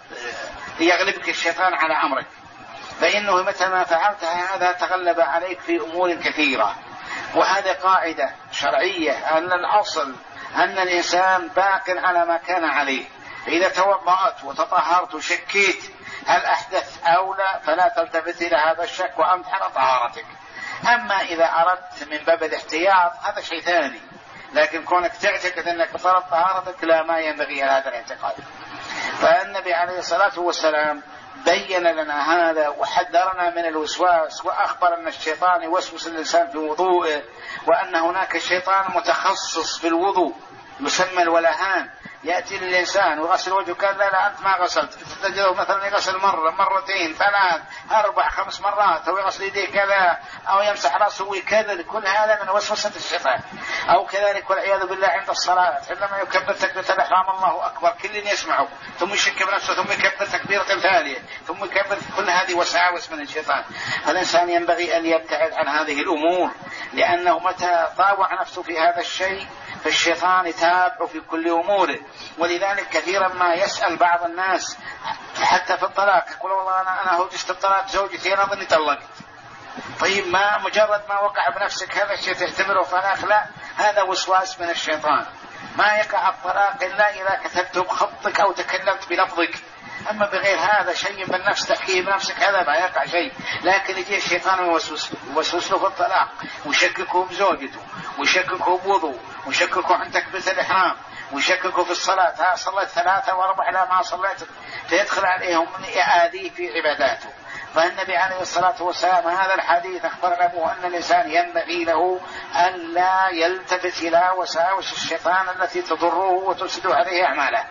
يغلبك الشيطان على أمرك، فإنه متى ما فعلت هذا تغلب عليك في أمور كثيرة. وهذا قاعدة شرعية أن الأصل أن الإنسان باق على ما كان عليه، فإذا توضأت وتطهرت وشكيت هل أحدث أو لا فلا تلتفت إلى هذا الشك وأمت على طهارتك. أما إذا أردت من باب الاحتياط هذا شيء ثاني، لكن كونك تعتقد أنك بطلت طهارتك لا، ما ينبغي هذا الاعتقاد. فالنبي عليه الصلاة والسلام بين لنا هذا وحذرنا من الوسواس، وأخبر أن الشيطان يوسوس الإنسان في وضوءه، وأن هناك شيطان متخصص في الوضوء يسمى الولهان، يأتي للإنسان وغسل وجهه قال لا أنت ما غسلت، تجده مثلا يغسل مرة مرتين ثلاث أربع خمس مرات، أو يغسل يديه كذا أو يمسح رأسه كذا، كل هذا من وسوسة الشيطان. أو كذلك والعياذ بالله عند الصلاة عندما يكبر تكبيرة الإحرام الله أكبر كل يسمعه، ثم يشك بنفسه، ثم يكبر تكبيرة ثانية، ثم يكبر، كل هذه وساوس من الشيطان. الإنسان ينبغي أن يبتعد عن هذه الأمور، لأنه متى طاوع نفسه في هذا الشيء فالشيطان يتابع في كل أموره. ولذلك كثيرا ما يسأل بعض الناس حتى في الطلاق، يقول والله أنا هوجست الطلاق زوجتي أنا ظني طلقت. طيب ما مجرد ما وقع بنفسك هذا الشيء تعتبره طلاق؟ لا، هذا وسواس من الشيطان. ما يقع الطلاق إلا إذا كتبت بخطك أو تكلمت بلفظك، أما بغير هذا شيء بالنفس تحكيه بنفسك هذا ما يقع شيء. لكن يجي الشيطان ويوسوس له في الطلاق ويشككه بزوجته ويشككه بوضوء ويشككه عن تكبيرة الإحرام ويشككه في الصلاة، ها صليت 3 و4 لا ما صليت، فيدخل عليهم من يآذيه في عباداته. فالنبي عليه الصلاة والسلام هذا الحديث أخبر له أن الإنسان ينبغي له أن لا يلتفت إلى وساوس الشيطان التي تضره وتفسد عليه أعماله.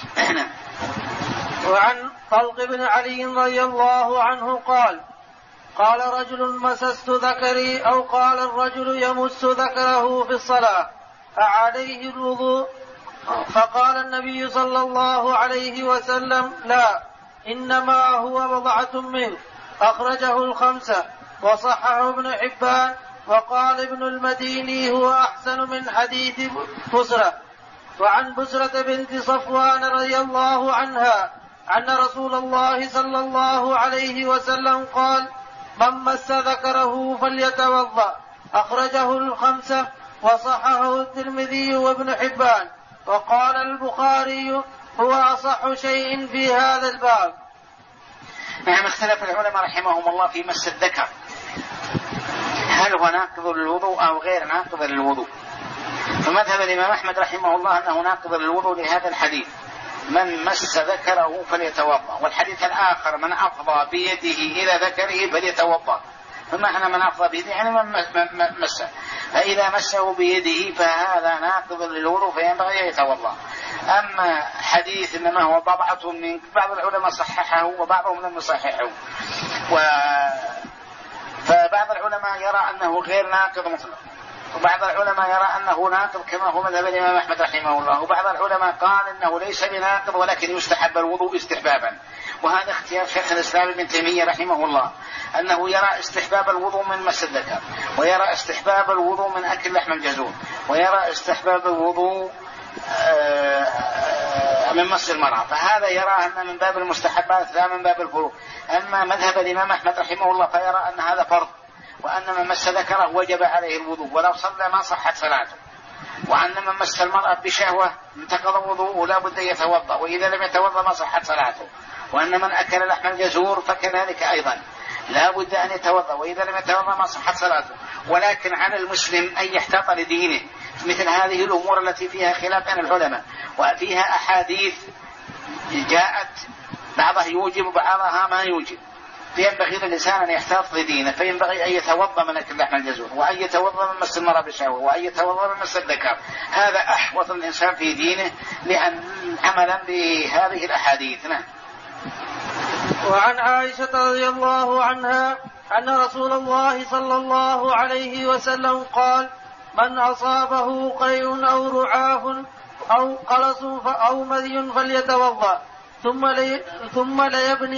وعن طلق بن علي رضي الله عنه قال رجل مسست ذكري، أو قال الرجل يمس ذكره في الصلاة أعليه الوضوء؟ فقال النبي صلى الله عليه وسلم لا، إنما هو بضعة منه. أخرجه 5 وصححه ابن حبان، وقال ابن المديني هو أحسن من حديث بسرة. وعن بسرة بنت صفوان رضي الله عنها أن رسول الله صلى الله عليه وسلم قال من مس ذكره فليتوضأ. أخرجه 5 وصححه الترمذي وابن حبان، وقال البخاري هو أصح شيء في هذا الباب. نعم، اختلف العلماء رحمهم الله في مس الذكر، هل هو ناقض للوضوء أو غير ناقض للوضوء. فمذهب الإمام أحمد رحمه الله أنه ناقض للوضوء لهذا الحديث من مس ذكره فليتوضأ، والحديث الآخر من أفضى بيده إلى ذكره فليتوضأ. فمعنى من أفضى بيده يعني من مسه، فإذا مسه بيده فهذا ناقض للوضوء فينبغي أن يتوضأ. أما حديث إنما هو بضعة من بعض العلماء صححه وبعضهم لم يصححه، فبعض العلماء يرى أنه غير ناقض مطلق، وبعض العلماء يرى أنه ناقض كما هو مذهب الإمام أحمد رحمه الله، وبعض العلماء قال إنه ليس بناقض ولكن يستحب الوضوء استحبابا. وهذا اختيار شيخ الإسلام ابن تيمية رحمه الله، أنه يرى استحباب الوضوء من مس الذكر، ويرى استحباب الوضوء من أكل لحم الجزور، ويرى استحباب الوضوء من مس المرأة، فهذا يرى أن من باب المستحبات لا من باب الفروض. أما مذهب الإمام أحمد رحمه الله فيرى أن هذا فرض، وأن من مس ذكره وجب عليه الوضوء ولو صلى ما صحت صلاته، وأن من مس المرأة بشهوة انتقض وضوءه لا بد يتوضأ، وإذا لم يتوضأ ما صحت صلاته، وأن من أكل لحم الجزور فكذلك أيضا لا بد أن يتوضأ، وإذا لم يتوضأ ما صحت صلاته. ولكن على المسلم أن يحتاط لدينه مثل هذه الأمور التي فيها خلاف بين العلماء وفيها أحاديث جاءت بعضها يوجب وبعضها ما يوجب، فينبغي للإنسان أن يحتاط لدينه، فينبغي أن يتوضأ من أكل لحم الجزور، وأن يتوضأ من مس المرأة بالشهوة، وأن يتوضأ من مس الذكر. هذا أحوط الإنسان في دينه لأن عملا بهذه الأحاديث. نعم. وعن عائشة رضي الله عنها أن رسول الله صلى الله عليه وسلم قال من أصابه قيء أو رعاف أو قلص أو مذي فليتوضأ ثم ليبني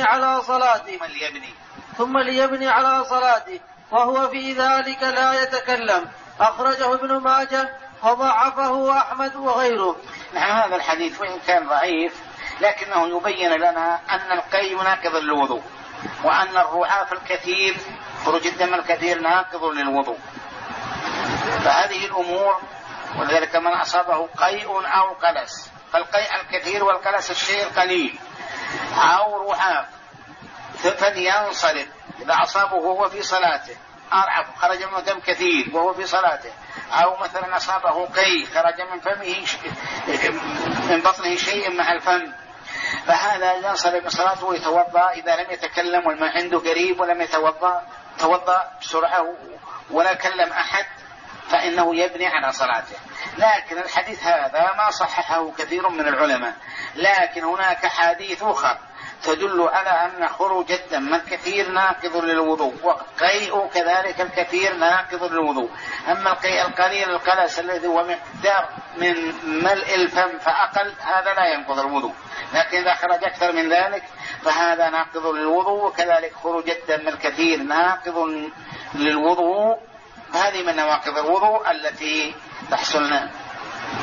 على صلاته وهو في ذلك لا يتكلم. أخرجه ابن ماجه وضعفه أحمد وغيره. نعم، هذا الحديث وإن كان ضعيف لكنه يبين لنا أن القيء ناقض للوضوء، وأن الرعاف الكثير خروج الدم الكثير ناقض للوضوء. فهذه الأمور، ولذلك من أصابه قيء أو قلس، فالقيء الكثير والقلس الشيء القليل، أو رعاف فلينصرف إذا أصابه وهو في صلاته، أرعف خرج منه دم كثير وهو في صلاته، أو مثلا أصابه قيء خرج من فمه من بطنه شيء مع الفم، فهذا ينصرف من صلاته ويتوضأ إذا لم يتكلم والماء عنده قريب ولم توضأ بسرعة ولا كلم أحد فإنه يبني على صلاته. لكن الحديث هذا ما صححه كثير من العلماء، لكن هناك حديث أخرى تدل على أن خروج الدم الكثير ناقض للوضوء، وقيء كذلك الكثير ناقض للوضوء. أما القيء القليل القلس الذي هو مقدار من ملء الفم فأقل هذا لا ينقض الوضوء، لكن إذا خرج أكثر من ذلك فهذا ناقض للوضوء، وكذلك خروج الدم الكثير ناقض للوضوء. هذه من نواقض الوضوء التي تحصلنا.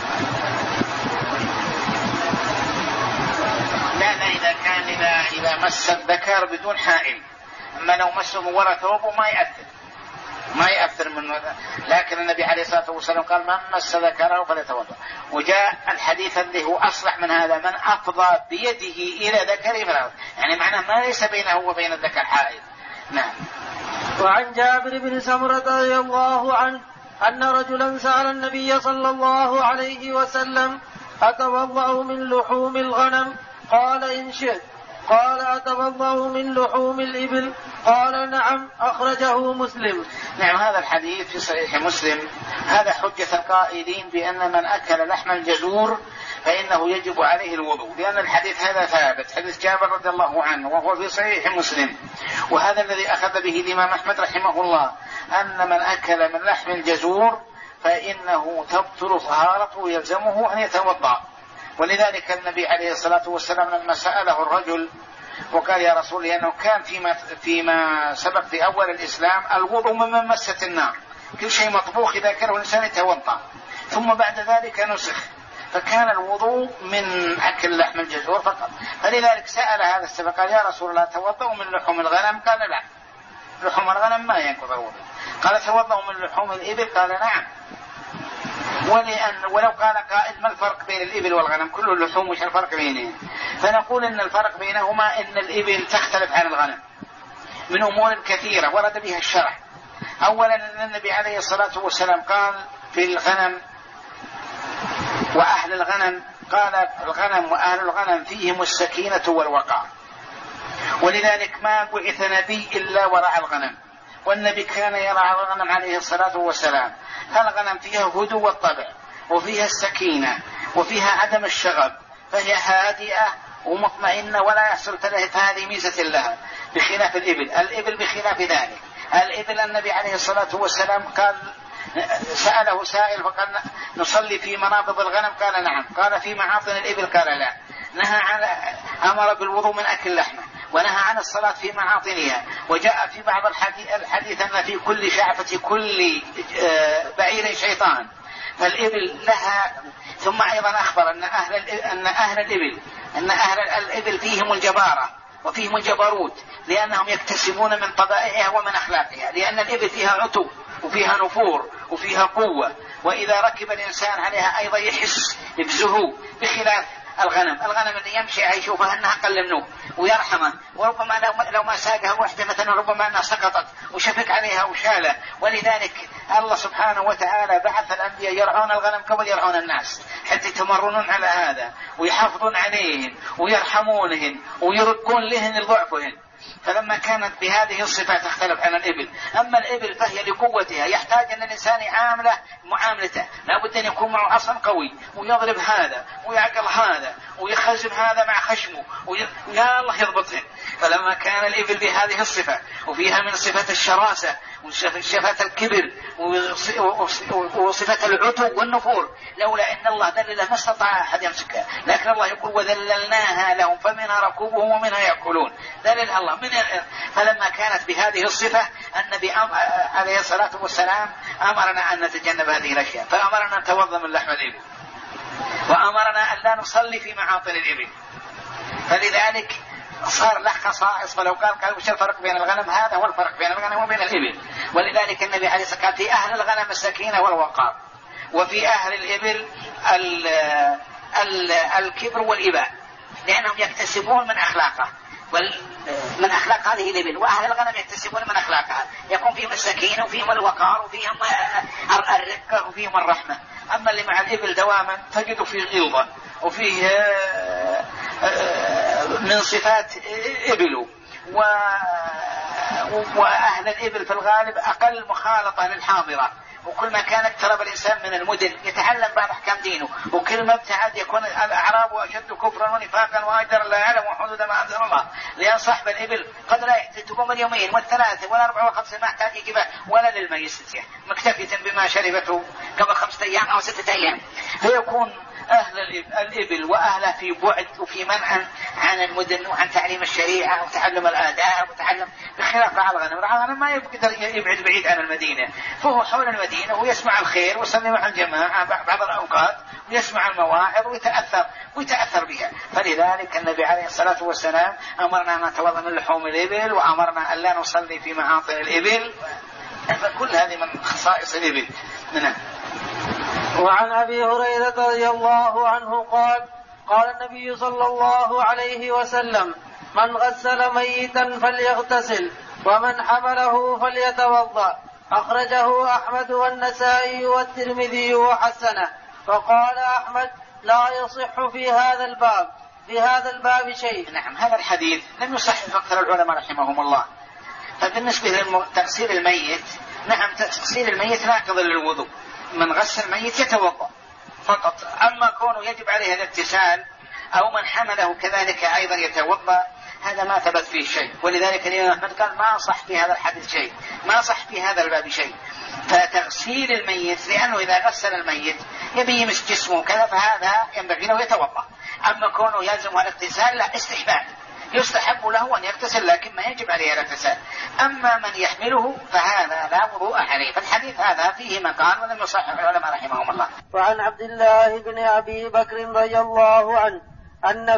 إذا مس الذكر بدون حائل، أما لو مسه من وراء ثوبه ما يأثر من، لكن النبي عليه الصلاة والسلام قال من مس ذكره فليتوضأ. وجاء الحديث الذي هو أصلح من هذا، من أفضى بيده إلى ذكره فلا، يعني معناه ما ليس بينه وبين الذكر حائل. نعم. وعن جابر بن سمرة رضي الله عنه أن رجلا سأل النبي صلى الله عليه وسلم أتوضأ من لحوم الغنم؟ قال إن شئت. قال أتوضأ من لحوم الإبل؟ قال نعم. أخرجه مسلم. نعم، هذا الحديث في صحيح مسلم، هذا حجة القائلين بأن من أكل لحم الجزور فإنه يجب عليه الوضوء، لأن الحديث هذا ثابت، حديث جابر رضي الله عنه وهو في صحيح مسلم. وهذا الذي أخذ به الإمام أحمد رحمه الله، أن من أكل من لحم الجزور فإنه تبطل طهارته ويلزمه أن يتوضأ. ولذلك النبي عليه الصلاة والسلام لما سأله الرجل وقال يا رسول الله أنه كان فيما سبق في أول الإسلام الوضوء من مسة النار، كل شيء مطبوخ إذا كان الإنسان يتوضأ، ثم بعد ذلك نسخ، فكان الوضوء من أكل لحم الجزور فقط. فلذلك سأل هذا السبب قال يا رسول الله توضأ من لحوم الغنم؟ قال لا، لحوم الغنم ما ينقض الوضوء. قال توضأ من لحوم الإبل؟ قال نعم. ولو قال قائل ما الفرق بين الإبل والغنم؟ كل اللحوم وش الفرق بينهم؟ فنقول إن الفرق بينهما إن الإبل تختلف عن الغنم من أمور كثيرة ورد بها الشرع. أولا أن النبي عليه الصلاة والسلام قال في الغنم وأهل الغنم، قال الغنم وأهل الغنم فيهم السكينة والوقار، ولذلك ما بعث نبي إلا ورعى الغنم، والنبي كان يرعى الغنم عليه الصلاة والسلام. الغنم فيها هدوء الطبع وفيها السكينة وفيها عدم الشغب، فهي هادئة ومطمئنة ولا يحصل تلهث، هذه ميزة لها، بخلاف الإبل بخلاف ذلك. الإبل النبي عليه الصلاة والسلام قال سأله سائل فقال نصلي في منابض الغنم؟ قال نعم. قال في معاطن الإبل؟ قال لا. أمر بالوضوء من أكل لحمه ونهى عن الصلاة في معاطنها. وجاء في بعض الحديث أن في كل شعفة كل بعير شيطان، فالإبل لها. ثم أيضا أخبر أن أهل الإبل فيهم الجبارة وفيهم الجبروت، لأنهم يكتسبون من طبائعها ومن أخلاقها، لأن الإبل فيها عتو وفيها نفور وفيها قوة، وإذا ركب الإنسان عليها أيضا يحس بزهو، بخلاف الغنم اللي يمشي يشوفها أنها أقل منه ويرحمه، وربما لو ما ساقها وحدة مثلا ربما أنها سقطت وشفق عليها وشاله. ولذلك الله سبحانه وتعالى بعث الأنبياء يرعون الغنم قبل يرعون الناس، حتى يتمرنون على هذا ويحافظون عليهم ويرحمونهم ويرقون لهن ضعفهن. فلما كانت بهذه الصفات تختلف عن الإبل. أما الإبل فهي لقوتها يحتاج أن الإنسان يعامله معاملته، لابد أن يكون معه عصا قوي ويضرب هذا ويعقل هذا ويخزم هذا مع خشمه يا الله يضبطهن. فلما كان الإبل بهذه الصفة وفيها من صفة الشراسة وصفة الكبر وصفة العتو والنفور، لولا إن الله دلله ما استطاع أحد يمسكها. لكن الله يقول وذللناها لهم فمنها ركوبهم ومنها يأكلون، دللها الله فلما كانت بهذه الصفة النبي عليه الصلاة والسلام أمرنا أن نتجنب هذه الأشياء، فأمرنا أن نتوضأ من لحم الإبل، وأمرنا أن لا نصلي في معاطن الإبل. فلذلك صار له خصائص. فلو قال وش الفرق بين الغنم؟ هذا هو الفرق بين الغنم وبين الإبل. ولذلك النبي عليه الصلاة والسلام في أهل الغنم السكينة والوقار، وفي أهل الإبل الكبر والإباء، لأنهم يكتسبون من أخلاقه من أخلاق هذه الإبل، وأهل الغنم يكتسبون من أخلاقها، يكون فيهم السكينة وفيهم الوقار وفيهم الرقة وفيهم الرحمة. أما اللي مع الإبل دواما تجد فيه غلظة وفيه من صفات إبل. وأهل الإبل في الغالب أقل مخالطة للحاضرة، وكل ما كان اقترب الإنسان من المدن يتعلم بعض أحكام دينه، وكل ما ابتعد يكون الأعراب أشد كفرا ونفاقا وأجدر لا يعلم حدود ما أنزل الله. لأن صاحب الإبل قد لا تقوم اليومين والثلاثة والأربعة والخمسة ما احتاج يجيبها ولا للماء يستطيع، مكتفية بما شربته قبل 5 أيام أو 6 أيام. فيكون أهل الإبل وأهله في بعد وفي منع عن المدن وعن تعليم الشريعة وتعلم الآداب وتعلم، بخلاف رعى الغنم. رعى الغنم ما يقدر يبعد بعيد عن المدينة، فهو حول المدينة ويسمع الخير ويصلي مع الجماعة بعض الأوقات ويسمع المواعظ ويتأثر بها. فلذلك النبي عليه الصلاة والسلام أمرنا أن نتوضأ من لحوم الإبل، وأمرنا أن لا نصلي في معاطن الإبل، فكل هذه من خصائص الإبل. نعم. وعن أبي هريرة رضي الله عنه قال: قال النبي صلى الله عليه وسلم: من غسل ميتا فليغتسل، ومن حمله فليتوضأ. أخرجه أحمد والنسائي والترمذي وحسنه. فقال أحمد: لا يصح في هذا الباب شيء. نعم، هذا الحديث لم يصح أكثر العلماء رحمهم الله. فبالنسبة لتغسيل الميت، نعم تغسيل الميت ناقض للوضوء، من غسل الميت يتوضأ فقط. أما كونه يجب عليه الاغتسال أو من حمله كذلك أيضا يتوضأ، هذا ما ثبت فيه شيء. ولذلك الإمام أحمد قال ما صح في هذا الحديث شيء، ما صح في هذا الباب شيء. فتغسيل الميت لأنه إذا غسل الميت يبي يمس جسمه كذا، فهذا ينبغي له يتوضأ. أما كونه يلزم الاغتسال لا، استحباب، يستحب له أن يغتسل لكن ما يجب عليه الاغتسال. أما من يحمله فهذا لا وضوء عليه. فالحديث هذا فيه مقال ولم يصح العلماء رحمهم الله. وعن عبد الله بن أبي بكر رضي الله عنه أن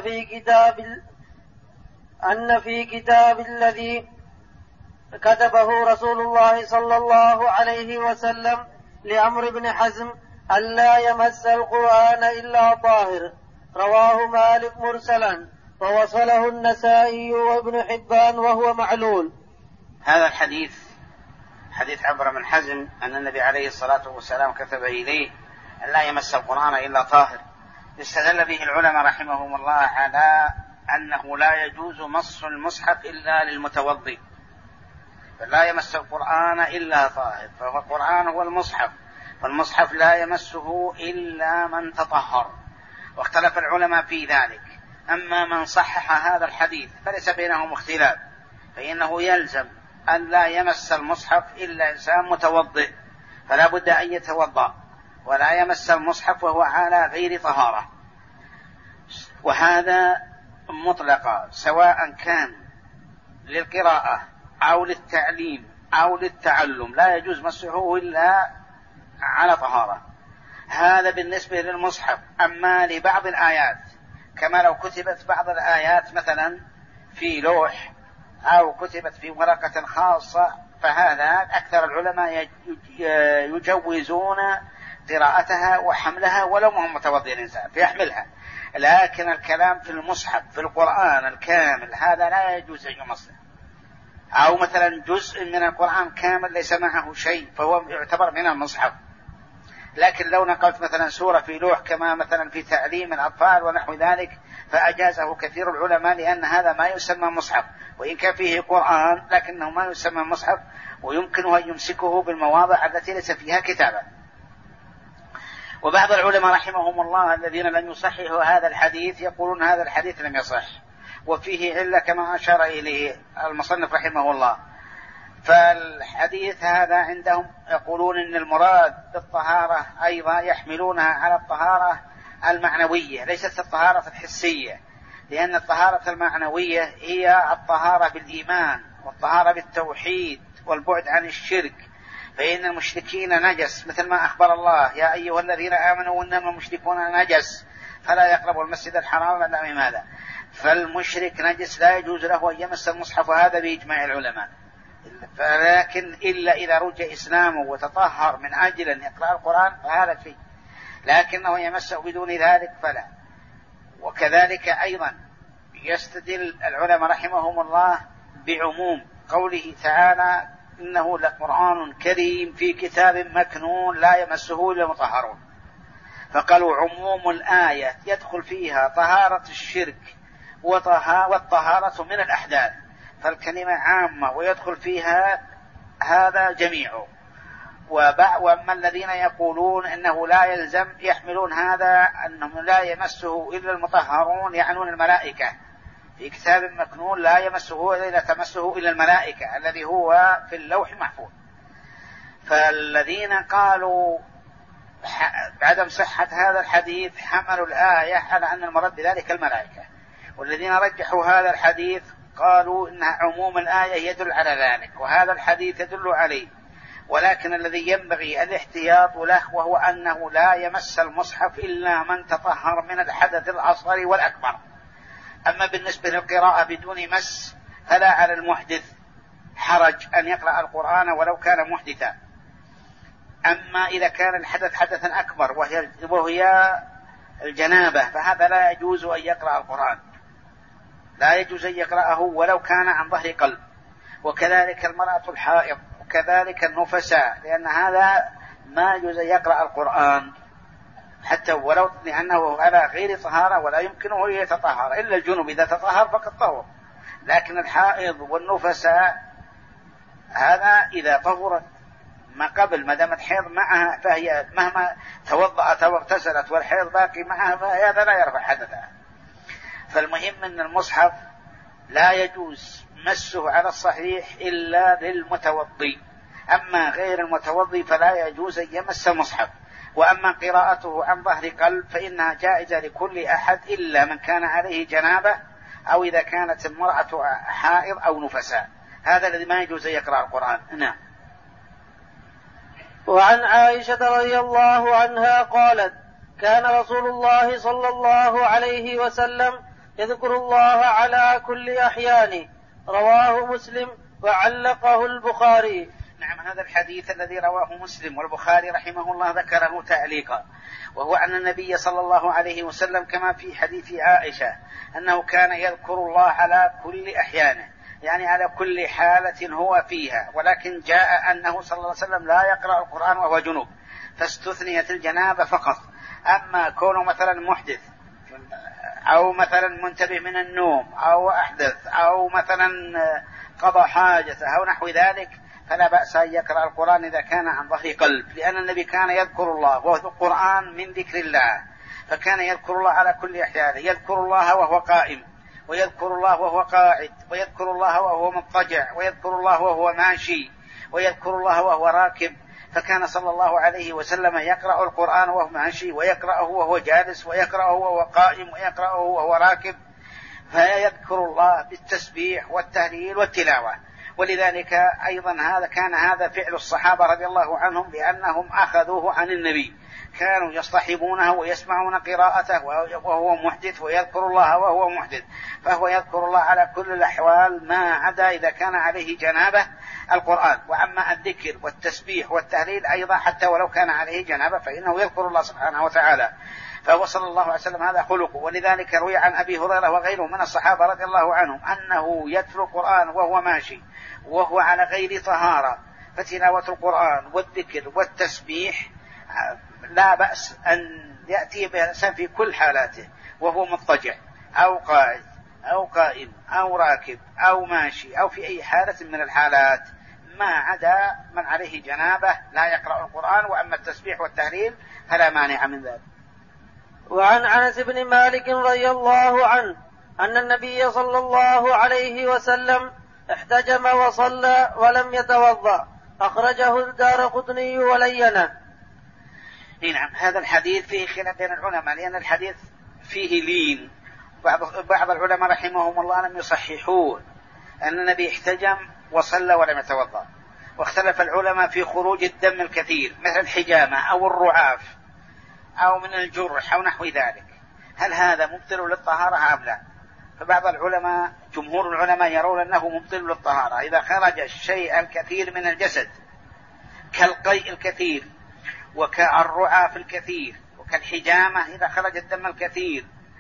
في كتاب الذي كتبه رسول الله صلى الله عليه وسلم لعمرو بن حزم ألا يمس القرآن إلا طاهر. رواه مالك مرسلا، ووصله النسائي وابن حبان وهو معلول. هذا الحديث حديث عمرو بن حزم أن النبي عليه الصلاة والسلام كتب إليه أن لا يمس القرآن إلا طاهر. استدل به العلماء رحمهم الله على أنه لا يجوز مص المصحف إلا للمتوضئ، فلا يمس القرآن إلا طاهر، فهو القرآن هو المصحف، فالمصحف لا يمسه إلا من تطهر. واختلف العلماء في ذلك. أما من صحح هذا الحديث فليس بينهم اختلاف، فإنه يلزم أن لا يمس المصحف إلا إنسان متوضئ، فلا بد أن يتوضأ ولا يمس المصحف وهو على غير طهارة. وهذا مطلقا سواء كان للقراءة أو للتعليم أو للتعلم، لا يجوز مسحه إلا على طهارة. هذا بالنسبة للمصحف. أما لبعض الآيات كما لو كتبت بعض الآيات مثلا في لوح أو كتبت في ورقة خاصة، فهذا أكثر العلماء يجوزون قراءتها وحملها ولو ما هم متوضئ الإنسان فيحملها. لكن الكلام في المصحف في القرآن الكامل هذا لا يجوز أن يمسه، أو مثلا جزء من القرآن كامل ليس معه شيء فهو يعتبر من المصحف. لكن لو نقلت مثلا سورة في لوح كما مثلا في تعليم الأطفال ونحو ذلك فأجازه كثير العلماء، لأن هذا ما يسمى مصحف، وإن كان فيه قرآن لكنه ما يسمى مصحف، ويمكنه أن يمسكه بالمواضع التي ليس فيها كتابة. وبعض العلماء رحمهم الله الذين لم يصححوا هذا الحديث يقولون هذا الحديث لم يصح وفيه علة كما أشار إليه المصنف رحمه الله. فالحديث هذا عندهم يقولون إن المراد بالطهارة أيضا يحملونها على الطهارة المعنوية ليست الطهارة الحسية، لأن الطهارة المعنوية هي الطهارة بالإيمان والطهارة بالتوحيد والبعد عن الشرك. فإن المشركين نجس، مثل ما أخبر الله يا أيها الذين آمنوا إنما المشركون نجس فلا يقربوا المسجد الحرام إلا بماذا. فالمشرك نجس لا يجوز له أن يمس المصحف، وهذا بإجماع العلماء. لكن إلا إذا رجع إسلامه وتطهر من أجل أن يقرأ القرآن فهذا شيء، لكنه يمسه بدون ذلك فلا. وكذلك أيضا يستدل العلماء رحمهم الله بعموم قوله تعالى إنه لقرآن كريم في كتاب مكنون لا يمسه إلا المطهرون، فقالوا عموم الآية يدخل فيها طهارة الشرك والطهارة من الأحداث، فالكلمة عامة ويدخل فيها هذا جميعه. وأما الذين يقولون إنه لا يلزم يحملون هذا أنه لا يمسه إلا المطهرون، يعنون الملائكة، في كتاب مكنون لا يمسه إلا تمسه إلا الملائكة الذي هو في اللوح محفوظ. فالذين قالوا بعدم صحة هذا الحديث حملوا الآية على أن المراد بذلك الملائكة، والذين رجحوا هذا الحديث قالوا إن عموم الآية يدل على ذلك، وهذا الحديث يدل عليه، ولكن الذي ينبغي الاحتياط له وهو أنه لا يمس المصحف إلا من تطهر من الحدث الأصغر والأكبر. أما بالنسبة للقراءة بدون مس فلا على المحدث حرج أن يقرأ القرآن ولو كان محدثا. أما إذا كان الحدث حدثا أكبر وهي الجنابة فهذا لا يجوز أن يقرأ القرآن، لا يجوز أن يقرأه ولو كان عن ظهر قلب، وكذلك المرأة الحائض، وكذلك النفساء، لأن هذا ما يجوز أن يقرأ القرآن حتى ولو لأنه على غير طهارة ولا يمكنه يتطهر، إلا الجنوب إذا تطهر فقد طهر، لكن الحائض والنفساء هذا إذا طهرت ما قبل ما دامت حيض معها فهي مهما توضأت واغتسلت والحيض باقي معها فهذا لا يرفع حدثها. فالمهم أن المصحف لا يجوز مسه على الصحيح إلا للمتوضي، أما غير المتوضي فلا يجوز أن يمس المصحف. وأما قراءته عن ظهر قلب فإنها جائزة لكل أحد إلا من كان عليه جنابة أو إذا كانت المرأة حائض أو نفساء، هذا الذي ما يجوز أن يقرأ القرآن. نعم. وعن عائشة رضي الله عنها قالت: كان رسول الله صلى الله عليه وسلم يذكر الله على كل أحيانه، رواه مسلم وعلقه البخاري. نعم، هذا الحديث الذي رواه مسلم والبخاري رحمه الله ذكره تعليقا، وهو أن النبي صلى الله عليه وسلم كما في حديث عائشة أنه كان يذكر الله على كل أحيانه، يعني على كل حالة هو فيها، ولكن جاء أنه صلى الله عليه وسلم لا يقرأ القرآن وهو جنوب، فاستثنيت الجنابة فقط. أما كونه مثلا محدث أو مثلا منتبه من النوم أو أحدث أو مثلا قضى حاجته أو نحو ذلك فلا بأس أن يقرأ القرآن إذا كان عن ظهر قلب، لأن النبي كان يذكر الله، وهو القرآن من ذكر الله، فكان يذكر الله على كل أحيانه، يذكر الله وهو قائم، ويذكر الله وهو قاعد، ويذكر الله وهو مضطجع، ويذكر الله وهو ماشي، ويذكر الله وهو راكب. فكان صلى الله عليه وسلم يقرأ القرآن وهو ماشي، ويقرأه وهو جالس، ويقرأه وهو قائم، ويقرأه وهو راكب، فيذكر الله بالتسبيح والتهليل والتلاوة. ولذلك أيضا هذا فعل الصحابة رضي الله عنهم، لأنهم أخذوه عن النبي، كانوا يصطحبونه ويسمعون قراءته وهو محدث، ويذكر الله وهو محدث، فهو يذكر الله على كل الأحوال ما عدا إذا كان عليه جنابة القرآن. وأما الذكر والتسبيح والتهليل أيضا حتى ولو كان عليه جنابة فإنه يذكر الله سبحانه وتعالى، فهو صلى الله عليه وسلم هذا خلقه. ولذلك روي عن أبي هريرة وغيره من الصحابة رضي الله عنهم أنه يتلو القرآن وهو ماشي وهو على غير طهارة، فتلاوة القرآن والذكر والتسبيح لا بأس أن يأتي بأسان في كل حالاته، وهو مضطجع أو قاعد أو قائم أو راكب أو ماشي أو في أي حالة من الحالات، ما عدا من عليه جنابة لا يقرأ القرآن. وأما التسبيح والتهليل فلا مانع من ذلك. وعن أنس بن مالك رضي الله عنه أن النبي صلى الله عليه وسلم احتجم وصلى ولم يتوضأ، أخرجه الدارقطني ولينه. نعم، هذا الحديث فيه خلاف بين العلماء، لأن الحديث فيه لين، بعض العلماء رحمهم الله لم يصححوه أن النبي احتجم وصلى ولم يتوضأ، واختلف العلماء في خروج الدم الكثير مثل الحجامة أو الرعاف أو من الجرح أو نحو ذلك، هل هذا مبطل للطهارة أم لا؟ فبعض العلماء جمهور العلماء يرون أنه مبطل للطهارة إذا خرج الشيء الكثير من الجسد كالقيء الكثير وكالرعاف الكثير وكالحجامة إذا خرج الدم الكثير،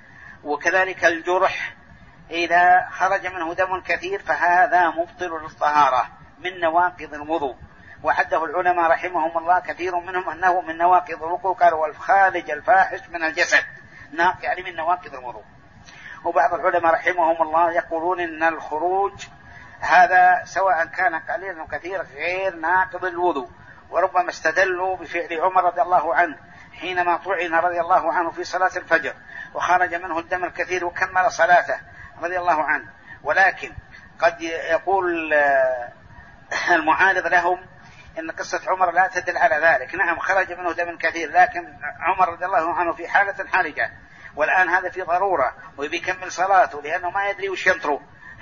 وكذلك الجرح إذا خرج منه دم كثير، فهذا مبطل للطهارة من نواقض الوضوء. وعده العلماء رحمهم الله كثير منهم أنه من نواقض الوضوء، قالوا الخارج الفاحش من الجسد يعني من نواقض الوضوء. وبعض العلماء رحمهم الله يقولون إن الخروج هذا سواء كان قليلا أو كثيرا غير ناقض الوضوء، وربما استدلوا بفعل عمر رضي الله عنه حينما طعن رضي الله عنه في صلاة الفجر وخرج منه الدم الكثير وكمل صلاته رضي الله عنه. ولكن قد يقول المعارض لهم إن قصة عمر لا تدل على ذلك. نعم خرج منه دم كثير، لكن عمر رضي الله عنه في حالة حرجة، والآن هذا في ضرورة وبيكمل صلاته لأنه ما يدري وش ينطره،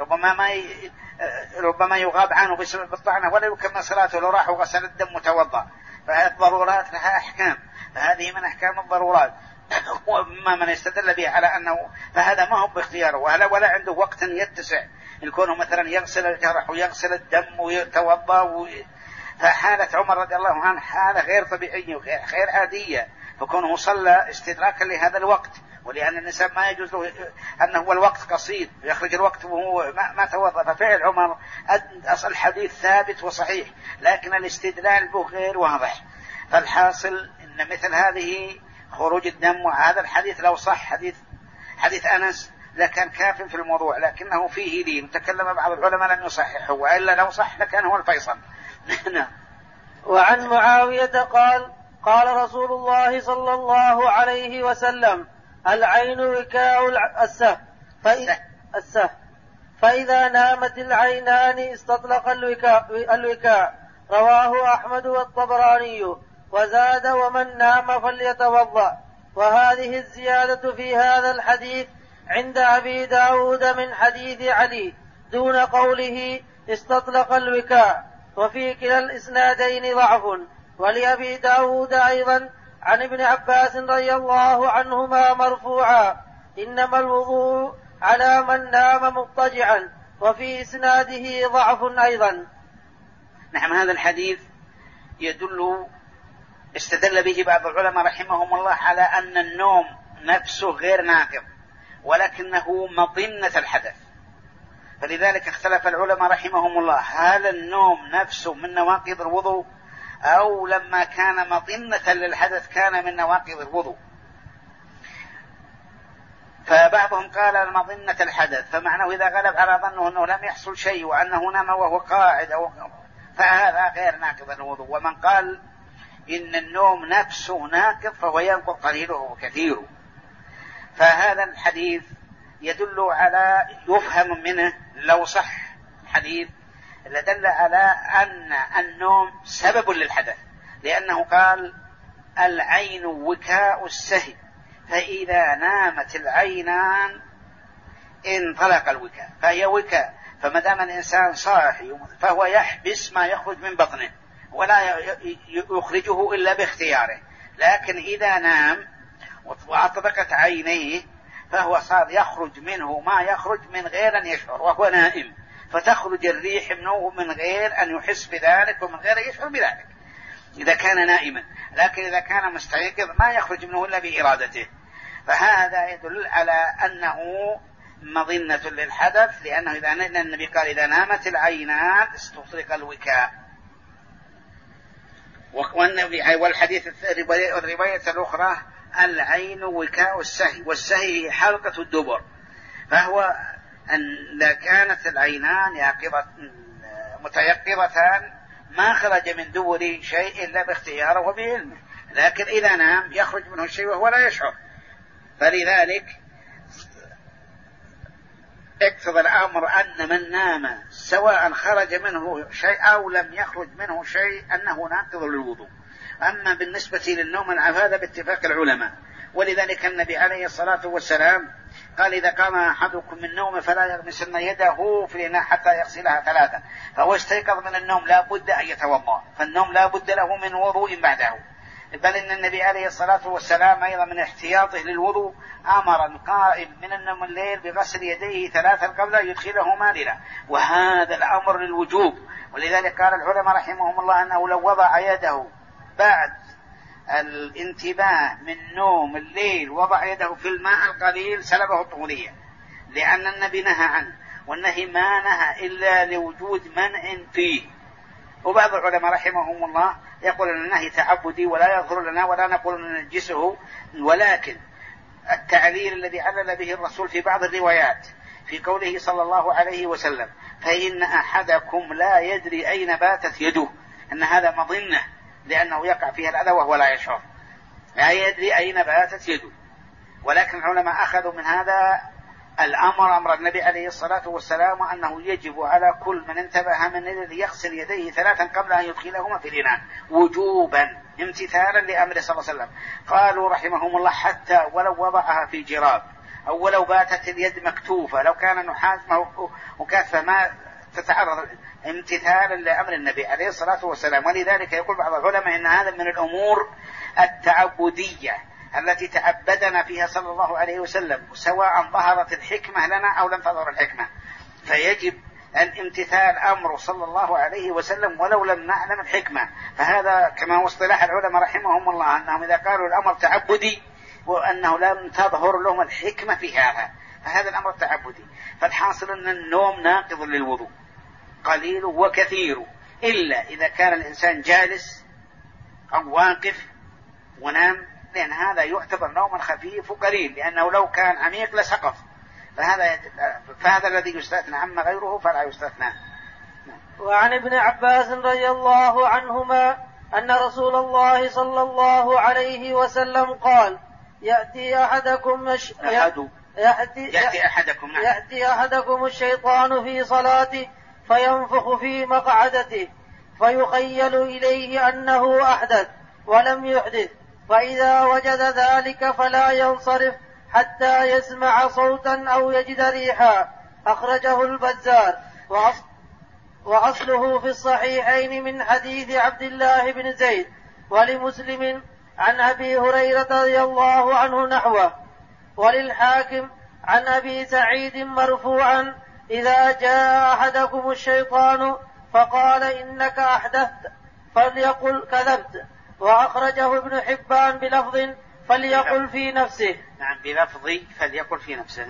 ربما يغاب عنه بسبب الطعنة ولا يكمل صلاته لو راح وغسل الدم وتوضأ. فالضرورات لها أحكام، فهذه من أحكام الضرورات. وما من يستدل به على أنه فهذا ما هو باختياره ولا عنده وقت يتسع يكونه مثلا يغسل الجرح ويغسل الدم ويتوضأ فحالة عمر رضي الله عنه حالة غير طبيعية وغير عادية، فكونه صلى استدراكا لهذا الوقت، ولأن الإنسان ما يجوز له أنه هو الوقت قصير يخرج الوقت وهو ما توضأ. ففعل عمر أصل الحديث ثابت وصحيح، لكن الاستدلال به غير واضح. فالحاصل أن مثل هذه خروج الدم، وهذا الحديث لو صح حديث أنس لكان كاف في الموضوع، لكنه فيه لين تكلم بعض العلماء لم يصححه، وإلا لو صح لكان هو الفيصل. وعن معاوية قال قال رسول الله صلى الله عليه وسلم: العين وكاء السه فإذا نامت العينان استطلق الوكاء. رواه أحمد والطبراني، وزاد: ومن نام فليتوضأ. وهذه الزيادة في هذا الحديث عند أبي داود من حديث علي دون قوله استطلق الوكاء، وفي كلا الإسنادين ضعف. ولأبي داود أيضا عن ابن عباس رضي الله عنهما مرفوعا: إنما الوضوء على من نام مضطجعا. وفي إسناده ضعف أيضا. نعم هذا الحديث يدل استدل به بعض العلماء رحمهم الله على أن النوم نفسه غير ناقض ولكنه مظنة الحدث، فلذلك اختلف العلماء رحمهم الله هل النوم نفسه من نواقض الوضوء أو لما كان مظنة للحدث كان من نواقض الوضوء. فبعضهم قال مظنة الحدث، فمعناه إذا غلب على ظنه أنه لم يحصل شيء وأنه نام وهو قاعد فهذا غير ناقض الوضوء. ومن قال إن النوم نفسه ناقض فهو ينقض قليله وكثيره. فهذا الحديث يدل على يفهم منه لو صح الحديث لدل على أن النوم سبب للحدث، لأنه قال العين وكاء السهي، فإذا نامت العينان انطلق الوكاء، فهي وكاء. فمدام الإنسان صاحي فهو يحبس ما يخرج من بطنه ولا يخرجه إلا باختياره، لكن إذا نام وأطبقت عينيه فهو صار يخرج منه ما يخرج من غير أن يشعر وهو نائم، فتخرج الريح منه من غير أن يحس بذلك ومن غير أن يشعر بذلك إذا كان نائما، لكن إذا كان مستيقظ ما يخرج منه إلا بإرادته. فهذا يدل على أنه مظنة للحدث، لأنه النبي قال إذا نامت العينان استطلق الوكاء. والحديث الرواية الأخرى العين وكاء السهي، والسهي حلقة الدبر، فهو إذا كانت العينان متيقظتان ما خرج من دبر شيء إلا باختياره وبعلمه، لكن إذا نام يخرج منه الشيء وهو لا يشعر. فلذلك اقتضى الأمر أن من نام سواء خرج منه شيء أو لم يخرج منه شيء أنه ناقض للوضوء. أما بالنسبة للنوم هذا باتفاق العلماء، ولذلك النبي عليه الصلاة والسلام قال إذا قام أحدكم من نوم فلا يغمسن يده في الإناء حتى يغسلها ثلاثا. فهو استيقظ من النوم لا بد أن يتوضأ، فالنوم لا بد له من وضوء بعده. بل إن النبي عليه الصلاة والسلام أيضا من احتياطه للوضوء أمر القائم من النوم الليل بغسل يديه ثلاثا قبل أن يدخله ماللا، وهذا الأمر للوجوب. ولذلك قال العلماء رحمهم الله أنه لو وضع يده بعد الانتباه من نوم الليل وضع يده في الماء القليل سلبه الطهورية، لأن النبي نهى عنه، والنهي ما نهى إلا لوجود منع فيه. وبعض العلماء رحمهم الله يقول أن النهي تعبدي ولا يظهر لنا ولا نقول ننجسه، ولكن التعليل الذي علل به الرسول في بعض الروايات في قوله صلى الله عليه وسلم فإن أحدكم لا يدري أين باتت يده، أن هذا مظنة لأنه يقع فيها الأذى وهو لا يشعر، لا يدري أين باتت يده. ولكن العلماء أخذوا من هذا الأمر أمر النبي عليه الصلاة والسلام أنه يجب على كل من انتبه من الذي يغسل يديه 3 قبل أن يدخلهما في الإناء وجوبا امتثالا لأمره صلى الله عليه وسلم. قالوا رحمهم الله حتى ولو وضعها في جراب أو ولو باتت اليد مكتوفة لو كان نحاس مكافة ما تتعرض امتثالا لأمر النبي عليه الصلاة والسلام. ولذلك يقول بعض العلماء إن هذا من الأمور التعبدية التي تعبدنا فيها صلى الله عليه وسلم سواء ظهرت الحكمة لنا أو لم تظهر الحكمة، فيجب الامتثال أمره صلى الله عليه وسلم ولو لم نعلم الحكمة. فهذا كما هو اصطلاح العلماء رحمهم الله أنهم إذا قالوا الأمر تعبدي وأنه لم تظهر لهم الحكمة في هذا فهذا الأمر التعبدي. فالحاصل أن النوم ناقض للوضوء قليل وكثير إلا إذا كان الإنسان جالس أو واقف ونام، لأن هذا يعتبر نوما خفيف وقليل، لأنه لو كان عميق لسقط، فهذا الذي يستثنى، أما غيره فلا يستثنى. وعن ابن عباس رضي الله عنهما أن رسول الله صلى الله عليه وسلم قال: يأتي أحدكم الشيطان في صلاته فينفخ في مقعدته فيخيل إليه أنه أحدث ولم يحدث، فإذا وجد ذلك فلا ينصرف حتى يسمع صوتا أو يجد ريحا. أخرجه البزار وأصله في الصحيحين من حديث عبد الله بن زيد، ولمسلم عن أبي هريرة رضي الله عنه نحوه، وللحاكم عن أبي سعيد مرفوعا: إذا جاء أحدكم الشيطان فقال إنك أحدثت فليقل كذبت. وأخرجه ابن حبان بلفظ فليقل في نفسه. نعم، بلفظ فليقل في نفسه.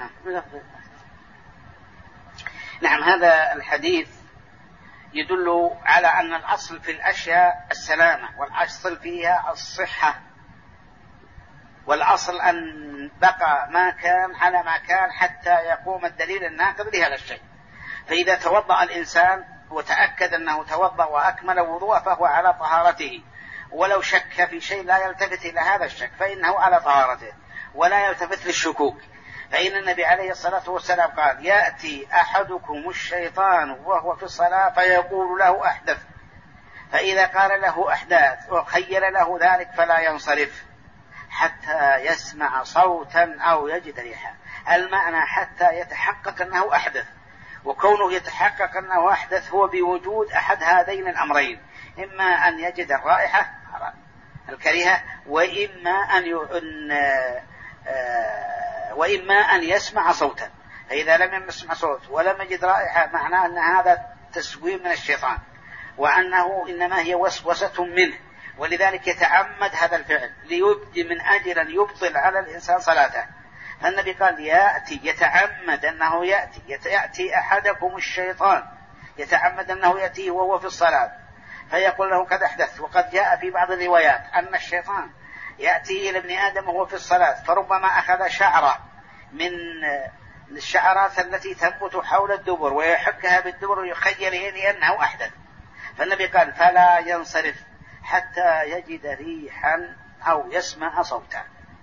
نعم، هذا الحديث يدل على أن الأصل في الأشياء السلامة، والأصل فيها الصحة، والأصل أن بقى ما كان على ما كان حتى يقوم الدليل الناقض لهذا الشيء. فإذا توضأ الإنسان وتأكد أنه توضأ وأكمل وضوءه فهو على طهارته، ولو شك في شيء لا يلتفت إلى هذا الشك فإنه على طهارته ولا يلتفت للشكوك. فإن النبي عليه الصلاة والسلام قال: يأتي أحدكم الشيطان وهو في الصلاة فيقول له أحدث، فإذا قال له أحدث وخيل له ذلك فلا ينصرف حتى يسمع صوتا أو يجد ريحا. المعنى حتى يتحقق أنه أحدث، وكونه يتحقق أنه أحدث هو بوجود أحد هذين الأمرين: إما أن يجد الرائحة الكريهة، وإما أن يسمع صوتا. فإذا لم يسمع صوت ولم يجد رائحة معناه أن هذا تسويم من الشيطان، وأنه إنما هي وسوسة منه، ولذلك يتعمد هذا الفعل ليبدي من أجل أن يبطل على الإنسان صلاته. فالنبي قال: يتعمد أنه يأتي أحدكم الشيطان، يتعمد أنه يأتيه وهو في الصلاة فيقول له قد أحدث. وقد جاء في بعض الروايات أن الشيطان يأتي إلى ابن آدم وهو في الصلاة فربما أخذ شعرة من الشعرات التي تنبت حول الدبر ويحكها بالدبر ويخيل إليه أنه أحدث. فالنبي قال: فلا ينصرف حتى يجد ريحا أو يسمع صوتا.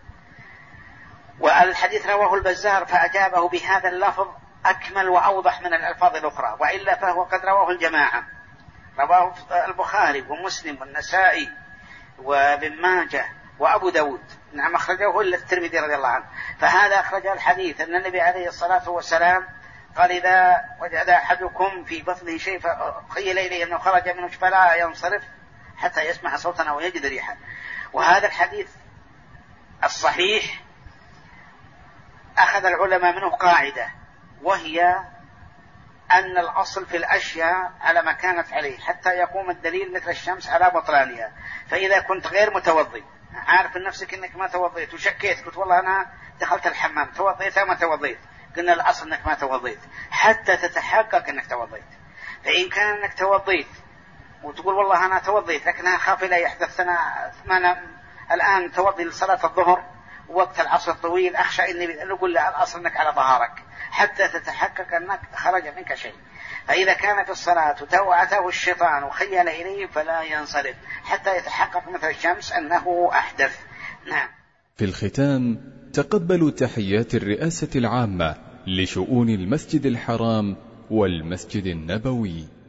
والحديث رواه البزار فأجابه بهذا اللفظ أكمل وأوضح من الألفاظ الأخرى، وإلا فهو قد رواه الجماعة، رواه البخاري ومسلم والنسائي وابن ماجه وأبو داود. نعم، أخرجه إلا الترمذي رضي الله عنه. فهذا أخرج الحديث أن النبي عليه الصلاة والسلام قال: إذا وجد أحدكم في بطنه شيء فخيل إليه أنه خرج منه فلا ينصرف حتى يسمع صوتا أو يجد ريحا. وهذا الحديث الصحيح أخذ العلماء منه قاعدة، وهي أن الأصل في الأشياء على ما كانت عليه حتى يقوم الدليل مثل الشمس على بطلانها. فإذا كنت غير متوضي، عارف من نفسك أنك ما توضيت وشكيت، قلت والله أنا دخلت الحمام توضيت أو ما توضيت، قلنا الأصل أنك ما توضيت حتى تتحقق أنك توضيت. فإن كان أنك توضيت وتقول والله أنا توضيت لكنها خاف لا يحدثنا الآن توضي لصلاة الظهر وقت العصر الطويل، أخشى إني نقول لا، الأصل أنك على طهارك حتى تتحقق أنك خرج منك شيء. فإذا كان في الصلاة وتوعته الشيطان وخيل إليه فلا ينصرف حتى يتحقق مثل الشمس أنه أحدث. نعم. في الختام تقبلوا تحيات الرئاسة العامة لشؤون المسجد الحرام والمسجد النبوي.